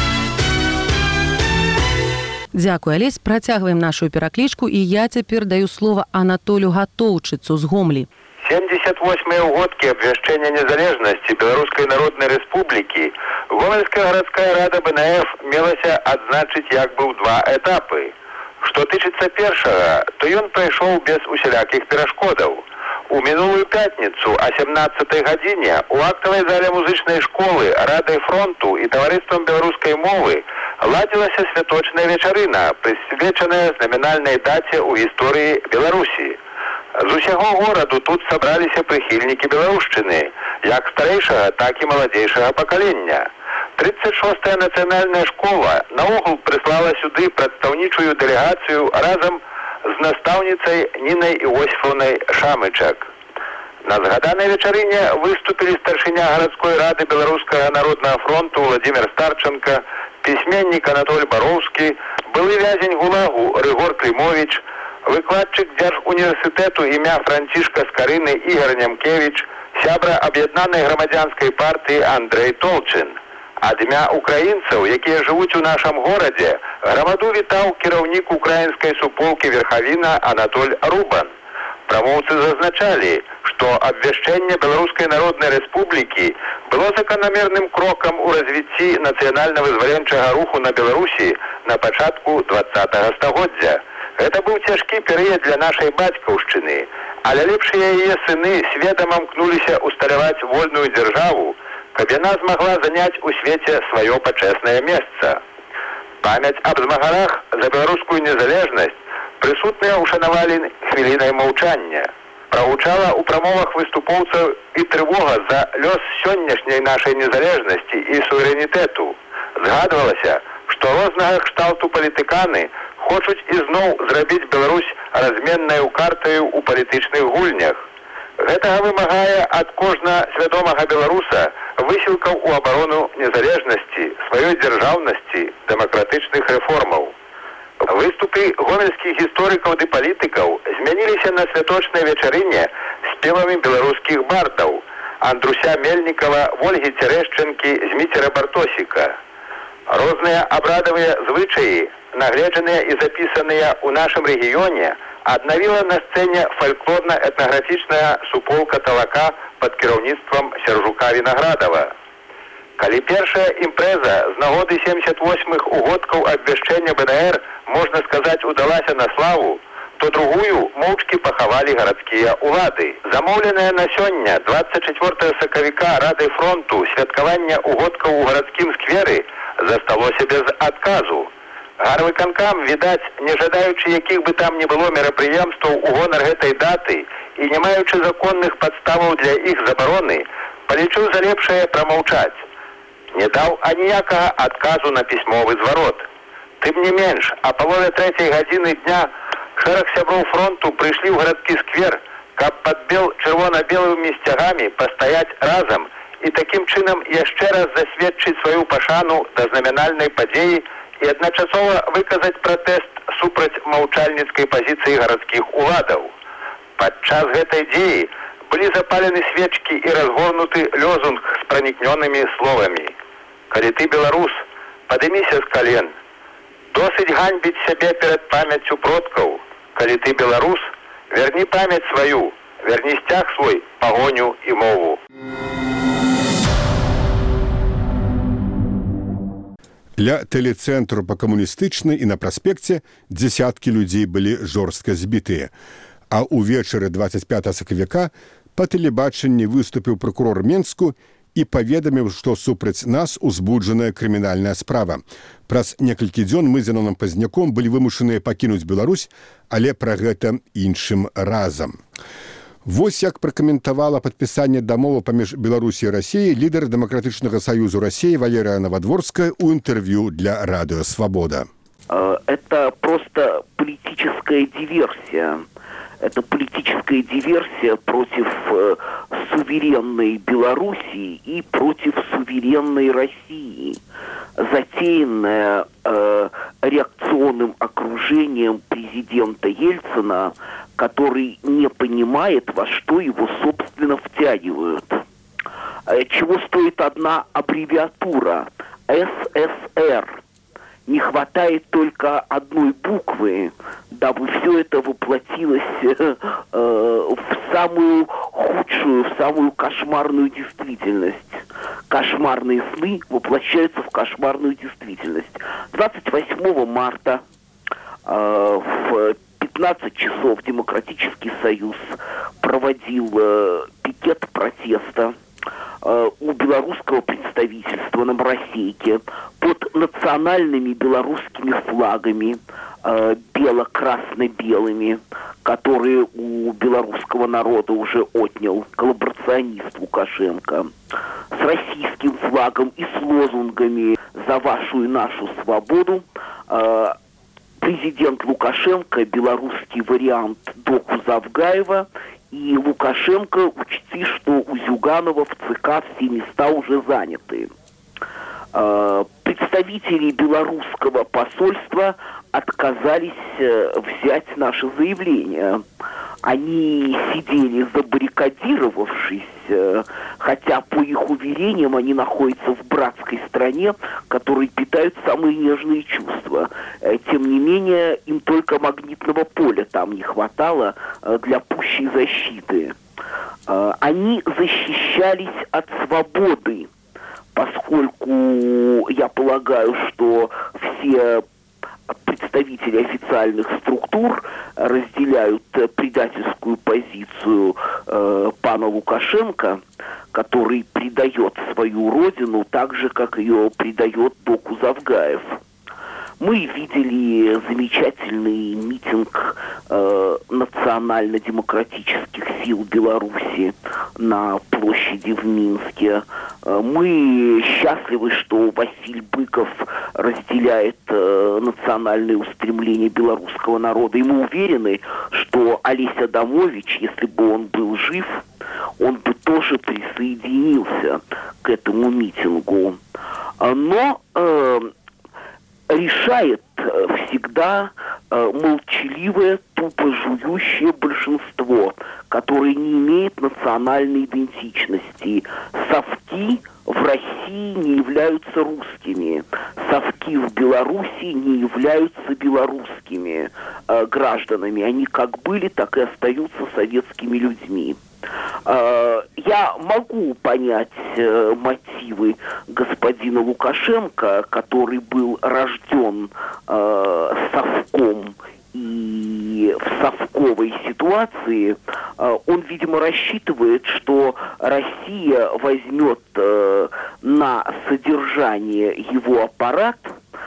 Дзякуй, Алесь. Працягваем нашу пераклічку, і я цяпер даю слова Анатолю Гатоўчыцу з Гомлі. 78-е угодки обвящения незалежности Белорусской Народной Республики Гомельская городская рада БНФ мелася адзначыць як бы ў 2 этапы. Што тычыцца першага, то ён прайшоў без усялякіх перашкодаў. У мінулую пятніцу о 17-й гадзіне у актавай зале музычнай школы Радай фронту і таварыствам беларускай мовы ладзілася святочная вечарына, прысвечаная знамінальнай даце ў гісторыі Беларусі. З усяго гораду тут сабраліся прыхільнікі беларушчыны, як старэйшага, так і маладзейшага пакалення. 36-я нацыянальная школа наогул прыслала сюды прадстаўнічую дэлегацыю разам з настаўніцай Нінай Іосіфаўнай Шамычак. На згаданай вечарыне выступілі старшыня гарадской рады Беларускага народнага фронту Владимир Старченко, пісьменнік Анатоль Бароўскі, былы вязень ГУЛАГу Рыгор Клімович, выкладчык Дзяржуніверсітэту імя Францішка Скарыны Ігор Нямкевич, сябра аб'яднанай грамадзянскай партыі Андрэй Толчин. Ад імя украінцаў, якія жывуць у нашым горадзе, грамаду вітаў кіраўнік украінскай суполкі Верхавіна Анатоль Рубан. Прамоўцы зазначалі, што абвяшчэнне Беларускай народнай рэспублікі было заканамерным крокам у развіцці нацыянальна-вызваленчага руху на Беларусі на пачатку 20-го стагоддзя. Гэта быў цяжкі перыяд для нашай бацькаўшчыны, але лепшыя яе сыны сведама мкнуліся усталяваць вольную дзяржаву, каб яна змагла заняць у свеце сваё пачэснае месца. Памяць аб змагарах за беларускую незалежнасць прысутныя ушанавалі хвілінай маўчання. Прагучала ў прамовах выступоўцаў і трывога за лёс сённяшняй нашай незалежнасці і суверэнітэту. Згадвалася, што рознага кшталту палітыканы хочуць ізноў зрабіць Беларусь разменнаю картаю ў палітычных гульнях. Гэтага вымагае ад кожна свядомага беларуса высілкаў у абарону незалежнасці, сваёй дзяржаўнасці, дэмакратычных рэформаў. Выступы гомельскіх гісторыкаў ды палітыкаў змяніліся на святочнай вечарыне спевамі беларускіх бардаў Андруся Мельнікава, Вольгі Цярэшчынкі, Зміцера Бартосіка. Розныя абрадавыя звычаі, нагледжаныя і запісаныя ў нашым рэгіёне, аднавіла на сцэне фальклорна-этнаграфічная суполка Талака пад кіраўніцтвам Сяржука Вінаградава. Калі першая імпрэза з нагоды 78-х угодкаў абвяшчэння БНР, можна сказаць, удалася на славу, то другую моўчкі пахавалі гарадскія ўлады. Замоўленае на сёння 24 сакавіка Радай фронту святкавання угодкаў у гарадскім скверы засталося без адказу. Гарвыканкам, відаць, не жадаючы якіх бы там не было мерапрыемстваў у гонар гэтай даты і не маючы законных падставаў для іх забароны, палічыў за лепшае прамаўчаць. Не даў аніякага адказу на пісьмовы зварот. Тым не менш, а палове 3-й гадзіны дня шэраг сяброў фронту прыйшлі ў гарадскі сквер, каб пад чырвона-белымі сцягамі пастаяць разам і такім чынам яшчэ раз засведчыць сваю пашану да знамінальнай падзеі і адначасова выказаць пратэст супраць маўчальніцкай пазіцыі гарадскіх уладаў. Падчас гэтай дзеі былі запалены свечкі і разгорнуты лёзунг з пранікнёнымі словамі. Калі ты беларус, падыміся з кален. Досыць ганьбіць сябе перад памяццю продкаў. Калі ты беларус, верні памяць сваю, верні сцяг свой, пагоню і мову. Ля тэлецэнтру па-камуністычнай і на праспекце дзесяткі людзей былі жорстка збітыя. А ўвечары 25 сакавіка па тэлебачанні выступіў пракурор Менску і паведаміў, што супраць нас узбуджаная крымінальная справа. Праз некалькі дзён мы з Яноном Пазняком былі вымушаныя пакінуць Беларусь, але пра гэта іншым разам. Вось як пракаментавала падпісанне дамовы паміж Беларусі і Расіяй лідар Дэмакратычнага саюзу Расіі Валерія Новодворская ў інтэрв'ю для Радио Свобода. Это просто политическая диверсия. Это политическая диверсия против суверенной Белоруссии и против суверенной России, затеянная реакционным окружением президента Ельцина, который не понимает, во что его, собственно, втягивают. Чего стоит одна аббревиатура СССР? Не хватает только одной буквы, дабы все это воплотилось в самую худшую, в самую кошмарную действительность. Кошмарные сны воплощаются в кошмарную действительность. 28 марта в 15 часов Демократический союз проводил пикет протеста у белорусского представительства на Моросейке под национальными белорусскими флагами, бело-красно-белыми, которые у белорусского народа уже отнял коллаборационист Лукашенко, с российским флагом и с лозунгами «За вашу и нашу свободу». Президент Лукашенко, белорусский вариант доку Завгаева, и Лукашенко, учти, что у Зюганова в ЦК все места уже заняты. Представители белорусского посольства отказались взять наше заявление. Они сидели забаррикадировавшись, хотя, по их уверениям, они находятся в братской стране, которой питают самые нежные чувства. Тем не менее, им только магнитного поля там не хватало для пущей защиты. Они защищались от свободы, поскольку я полагаю, что все представители официальных структур разделяют предательскую позицию пана Лукашенко, который предает свою родину так же, как ее предает доку Завгаев. Мы видели замечательный митинг национально-демократических сил Беларуси на площади в Минске. Мы счастливы, что Василий Быков разделяет национальные устремления белорусского народа. И мы уверены, что Олесь Адамович, если бы он был жив, он бы тоже присоединился к этому митингу. Но решает всегда молчаливое, тупо жующее большинство, которое не имеет национальной идентичности. Совки в России не являются русскими. Совки в Беларуси не являются белорусскими гражданами. Они как были, так и остаются советскими людьми. Я могу понять мотивы господина Лукашенко, который был рожден совком, и в совковой ситуации он, видимо, рассчитывает, что Россия возьмет на содержание его аппарат,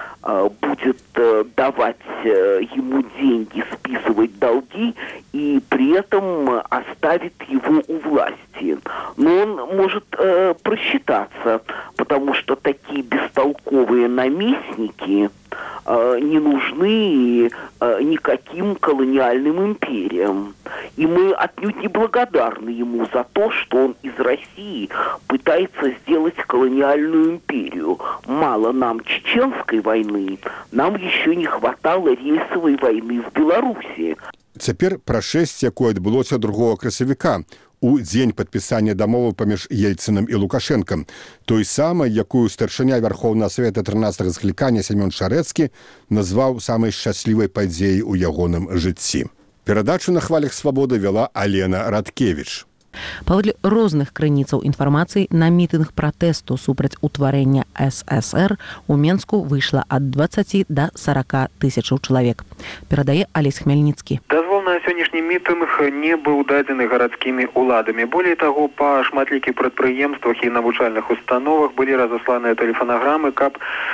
будет давать ему деньги, списывать долги, и при этом оставит его у власти. Но он может просчитаться, потому что такие бестолковые наместники не нужны никаким колониальным империям. И мы отнюдь не благодарны ему за то, что он из России пытается сделать колониальную империю. Мало нам чеченской войны, нам еще не хватало рельсовой войны в Беларуси. Цяпер пра шэсць, якое адбылося 2 красавіка, у дзень падпісання дамовы паміж Ельцынам і Лукашэнкам, той самай, якую старшыня Вярхоўнага Савета 13-го склікання Сямён Шарэцкі назваў самай шчаслівай падзеяй у ягоным жыцці. Перадачу на хвалях свабоды вяла Алена Радкевіч. Паводле розных крыніцаў інфармацыі, на мітынг пратэсту супраць утварэння ССР у Менску выйшла ад 20 до 40 тысячаў чалавек. Перадае Алесь Хмельніцкі. Дазвол на сённяшні мітынг не быў дадзены гарадскімі ўладамі. Болей таго, па шматлікіх прадпрыемствах і навучальных установах былі разасланыя тэлефанаграмы, каб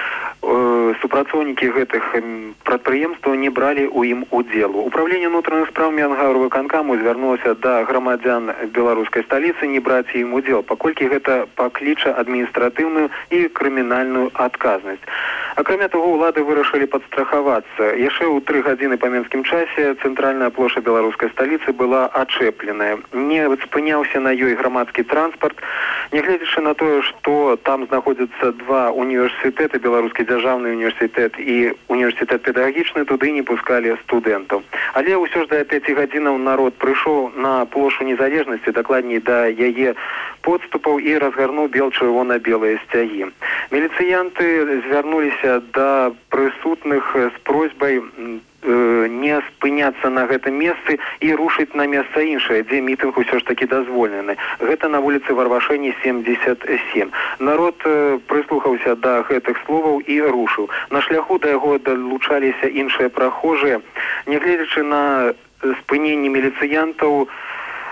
супрацоўнікі гэтых прадпрыемстваў не бралі ў ім удзелу. Управленне ўнутраных спраў Менгарвыканкаму звярнулася да грамадзян беларускай сталіцы не браць ім удзел, паколькі гэта пакліча адміністратыўную і крымінальную адказнасць. Акрамя таго, улады вырашылі падстрахавацца. Яшчэ ў 3 гадзіны па менскім часе цэнтральная плошча беларускай сталіцы была ачэпленая. Не спыняўся на ёй грамадскі транспарт, нягледзячы на тое, што там знаходзяцца 2 універсітэты, беларускі дзяржаўны універсітэт і універсітэт педагагічны, туды не пускалі студэнтаў. Але ўсё ж да 5 гадзінаў народ прыйшоў на плошчу незалежнасці, дакладней да яе подступаў і разгарнуў бел-чырвона-белыя сцягі. Міліцыянты звярнуліся да прысутных з просьбай не спыняцца на гэтым месцы і рушыць на месца іншае, дзе мітынг усё ж такі дазволены. Гэта на вуліцы Варвашэні 77. Народ прыслухаўся да гэтых словаў і рушыў. На шляху да яго далучаліся іншыя прахожыя. Нягледзячы на спыненне міліцыянтаў,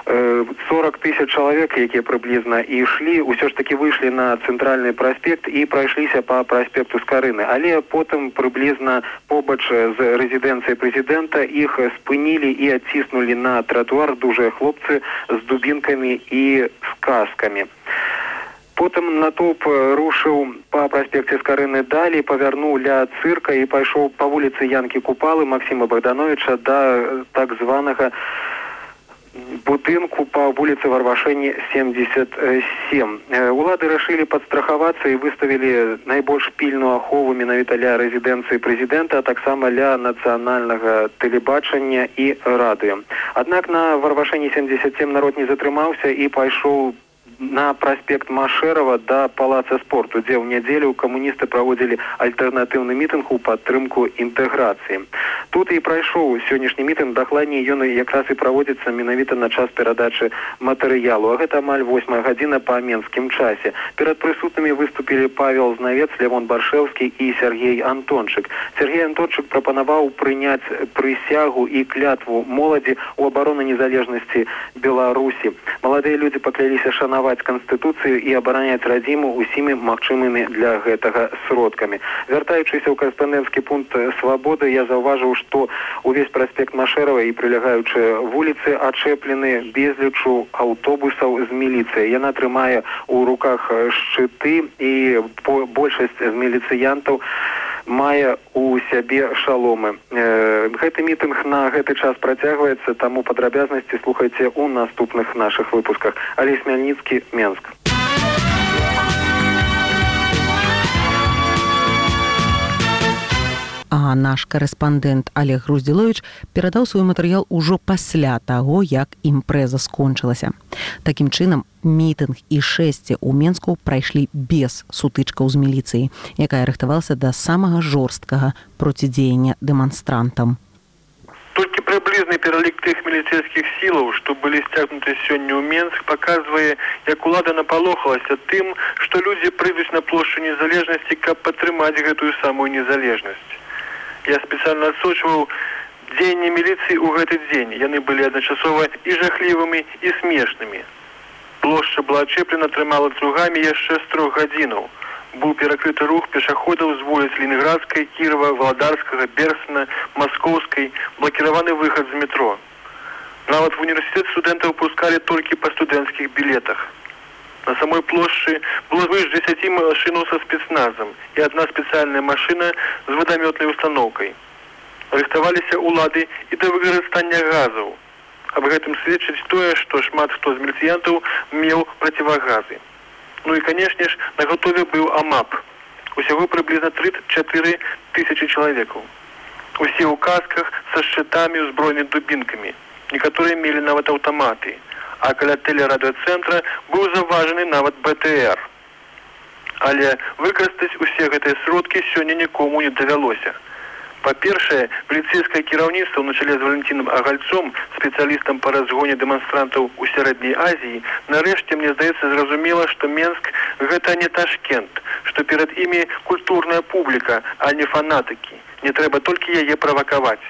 40 тысяч человек, якія прыблізна і ішлі, ўсё ж таки выйшлі на цэнтральны праспект і прайшліся па праспекту Скарыны. Але потым прыблізна побач з рэзідэнцыяй прэзідэнта іх спынілі і адціснулі на тратуар дужыя хлопцы з дубінкамі і з каскамі. Потым натоўп рушыў па праспекце Скарыны далей, павярнуў ля цырка і пайшоў па вуліцы Янкі Купалы Максіма Богдановича да так званага будынку па вуліцы Варвашэні 77. Улады рашылі падстрахавацца і выставілі найбольш пільную ахову менавіта ля рэзідэнцыі прэзідэнта, а таксама ля нацыянальнага тэлебачання і радыё. Аднак на Варвашэні 77 народ не затрымаўся і пайшоў на праспект Машэрава да палаца спорту, дзе ў нядзелю камуністы праводзілі альтэрнатыўны мітынг у падтрымку інтэграцыі. Тут і прайшоў сённяшні мітынг, дакладней ён якраз і праводзіцца менавіта на час перадачы матэрыялу, а гэта амаль 8 гадзіна па менскім часе. Перад прысутнымі выступілі Павел Знавец, Лявон Баршэўскі і Сергей Антончык. Сергей Антончык прапанаваў прыняць прысягу і клятву моладзі ў абароны незалежнасці Беларусі. Маладыя людзі пакляліся шанаваць Канстытуцыю і абараняць радзіму усімі магчымымі для гэтага сродкамі. Вяртаючыся ў карэспандэнцкі пункт Свабоды, я заўважыў, што увесь праспект Машэрава і прылягаючыя вуліцы ачэплены безлічу аўтобусаў з міліцыяй. Яна трымае ў руках шчыты і большасць з міліцыянтаў мае у сябе шаломы. Гэты мітынг на гэты час працягваецца, таму падрабязнасці слухайце ў наступных нашых выпусках. Алесь Мяльніцкі, Менск. А наш корэспандэнт Олег Груздзіловіч перадаў свой матэрыял ужо пасля таго, як імпрэза скончылася. Такім чынам, мітынг і шэсце ў Менску прайшлі без сутычкаў з міліцыяй, якая рыхтавалася да самага жорсткага процідзеяння дэманстрантам. Толькі прыблізны пералік тых міліцейскіх сілаў, што былі сцягнуты сёння ў Менск, паказвае, як улада напалохалася тым, што людзі прыйдуць на плошчу незалежнасці, каб падтрымаць гэтую самую незалежнасць. Я спецыяльна адсочваў дзеянні міліцыі ў гэты дзень. Яны былі адначасова і жахлівымі, і смешнымі. Плошча была ачэплена 3 ланцугамі яшчэ з 3 гадзінаў. Быў перакрыты рух пешаходаў з вуліц Ленінградскай, Кірова, Валадарскага, Берсена, Маскоўскай, блакіраваны выхад з метро. Нават в універсітэт студэнтаў пускалі толькі па студэнцкіх білетах. На самой плошчы было звыш 10 машинаў са спецназам і адна спецыяльная машына з вадамётнай установкай. Рыхтаваліся улады і да выкарыстання газаў. Аб гэтым сведчыць тое, што шмат хто з міліцыянтаў меў процівагазы. Ну і, канешне ж, на гатове быў АМАП. Усяго прыблізна 34 тысячи чалавекаў. Усе ў касках са шчытамі, узброенымі дубінкамі. Некаторыя мелі нават аўтаматы. А каля тэлерадыёцэнтра быў заўважаны нават БТР. Але выкарыстаць усе гэтыя сродкі сёння нікому не давялося. Па-першае, міліцэйскае кіраўніцтва на чале з Валентинам Агальцом, спецыялістам па разгоне дэманстрантаў у Сярэдняй Азіі, нарэшце, мне здаецца, зразумела, што Менск гэта не Ташкент, што перад імі культурная публіка, а не фанатыкі. Не трэба толькі яе правакаваць.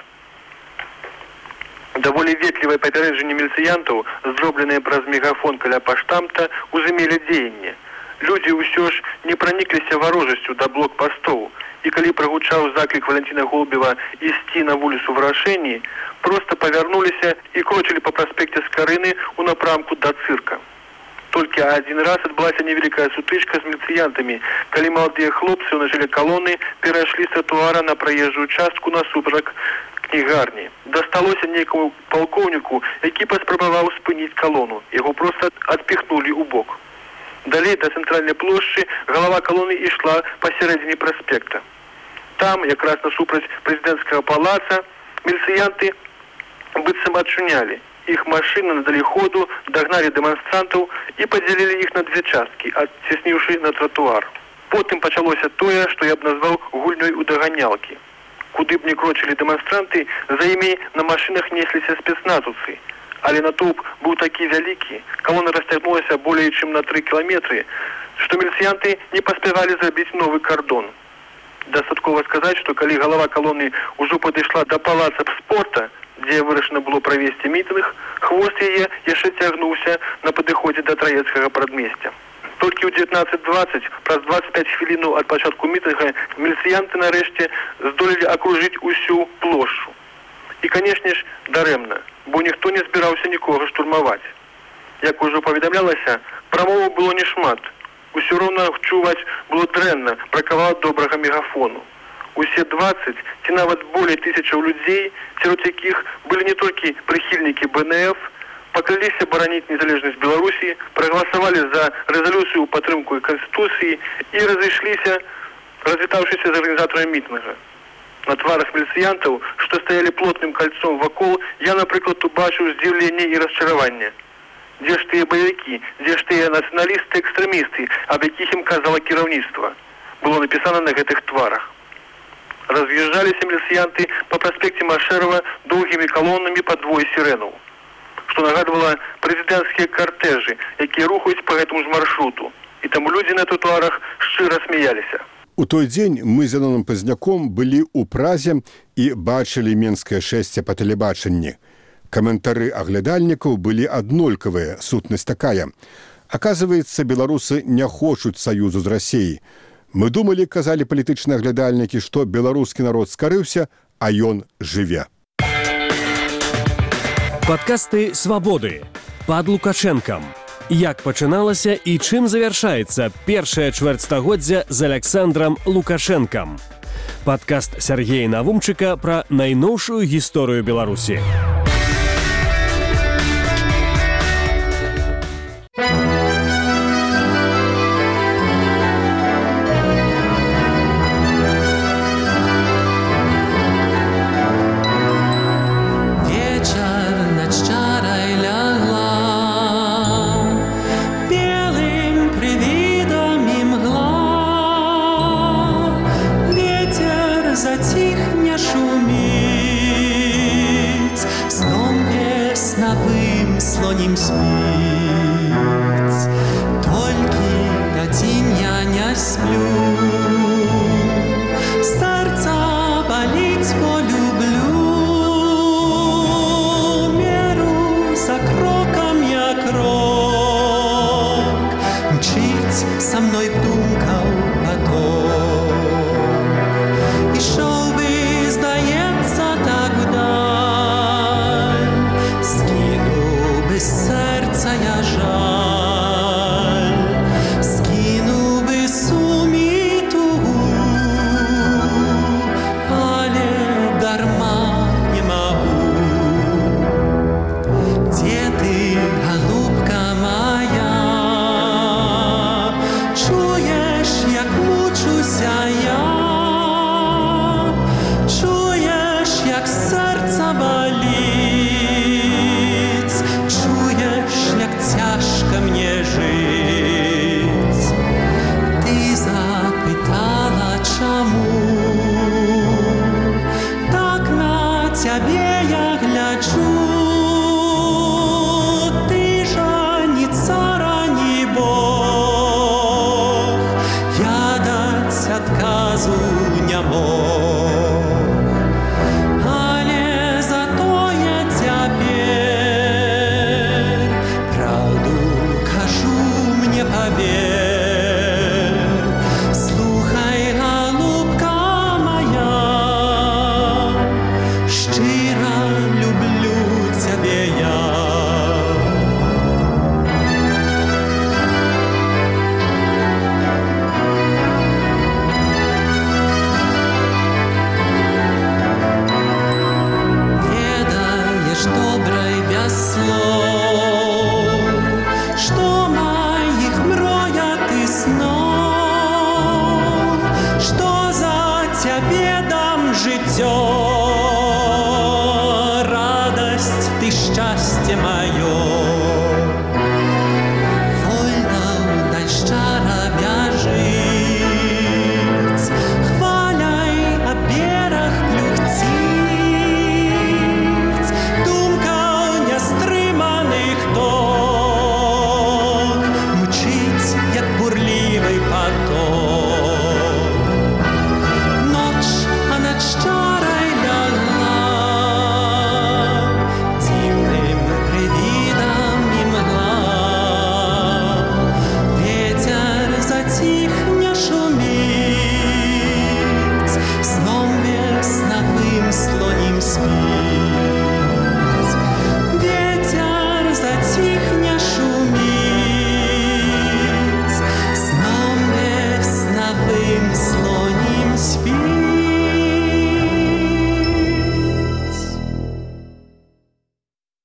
Даволі ветлівае папярэджанне міліцыянтаў, зробленыя праз мегафон каля паштамта, узымелі дзеянне. Людзі ўсё ж не пранікліся варожасцю да блокпастоў, і калі прагучаў заклік Валентина Голубева ісці на вуліцу Варашэні, проста павярнуліся і крочылі па праспекце Скарыны ў напрамку да цырка. Толькі адзін раз адбылася невялікая сутычка з міліцыянтамі, калі маладыя хлопцы ў начале калоны перайшлі з тратуара на праезжую частку насуперак кнігарні. Дасталося нейкаму палкоўніку, які паспрабаваў спыніць калону. Яго проста адпіхнулі ў бок. Далей да цэнтральнай плошчы галава калоны ішла пасярэдзіне праспекта. Там, якраз насупраць прэзідэнцкага палаца, міліцыянты быццам адчынялі. Іх машыны надалі ходу, дагналі дэманстрантаў і падзялілі іх на 2 часткі, адцесніўшы на тратуар. Потым пачалося тое, што я б назваў гульнёй у даганялкі. Куды б не крочылі дэманстранты, за імі на машынах несліся спецназаўцы. Але натоўп быў такі вялікі, калона расцягнулася болей чым на 3 кіламетры, што міліцыянты не паспявалі зрабіць новы кардон. Дастаткова сказаць, што калі галава калоны ўжо падышла да палаца спорта, дзе вырашана было правесці мітынг, хвост яе яшчэ цягнуўся на падыходзе да Траецкага прадмесця. Толькі ў 19:20, праз 25 хвілінаў ад пачатку мітынга, міліцыянты нарэшце здолелі акружыць усю плошчу. І, канешне ж, дарэмна, бо ніхто не збіраўся нікога штурмаваць. Як ужо паведамлялася, прамоваў было нешмат. Усё роўна чуваць было дрэнна, бракавала добрага мегафону. Усе 20 ці нават болей тысячаў людзей, сярод якіх былі не толькі прыхільнікі БНФ, пакляліся бараніць незалежнасць Беларусі, прагаласавалі за рэзалюцыю ў падтрымку Канстытуцыі і разышліся, развітаўшыся з арганізатарамі мітынга. На тварах міліцыянтаў, што стаялі плотным кальцом вакол, я, напрыклад, убачыў здзіўленне і расчараванне. Дзе ж тыя баевікі, дзе ж тыя нацыяналісты-экстрэмісты, аб якіх ім казала кіраўніцтва? Было напісана на гэтых тварах. Раз'язджаліся міліцыянты па праспекце Машэрава доўгімі калонамі па двое сірэнаў, што нагадвала прэзідэнцкія картэжы, якія рухаюць па гэтаму ж маршруту. І таму людзі на тротуарах шчыра смяяліся. У той дзень мы з Яноном Пазняком былі ў Празе і бачылі Менскае шэсце па тэлебачанні. Каментары аглядальнікаў былі аднолькавыя, сутнасць такая. Аказваецца, беларусы не хочуць саюзу з Расіяй. Мы думалі, казалі палітычныя аглядальнікі, што беларускі народ скарыўся, а ён жыве. Падкасты «Свабоды» пад Лукашэнкам. Як пачыналася і чым завяршаецца першае чвэрцьстагоддзя з Аляксандрам Лукашэнкам. Падкаст Сяргея Навумчыка пра найноўшую гісторыю Беларусі. Слонім спіць, толькі адзін я не сплю. Сэрца баліць, бо люблю. Меру за крокам я крок, мчыць са мной думкаў поток. Ішоў бы, здаецца, так вдаль, без серця я жаль, скину би сумі тугу, але дарма не могу. Где ты, голубка моя? Чуєш, як мучуся я? Чуєш, як серце болить? Цяжко мне жить. Ты запытала, чаму? Так на тебе я гляджу. Ты же ни цара, ни бог, я дать отказу не мог. Але зато я тебе поверь, слухай, голубка моя, щиро люблю тебе я. Ведаешь, доброй без слов, что что за тебе дам життё, радость ты, счастье мое.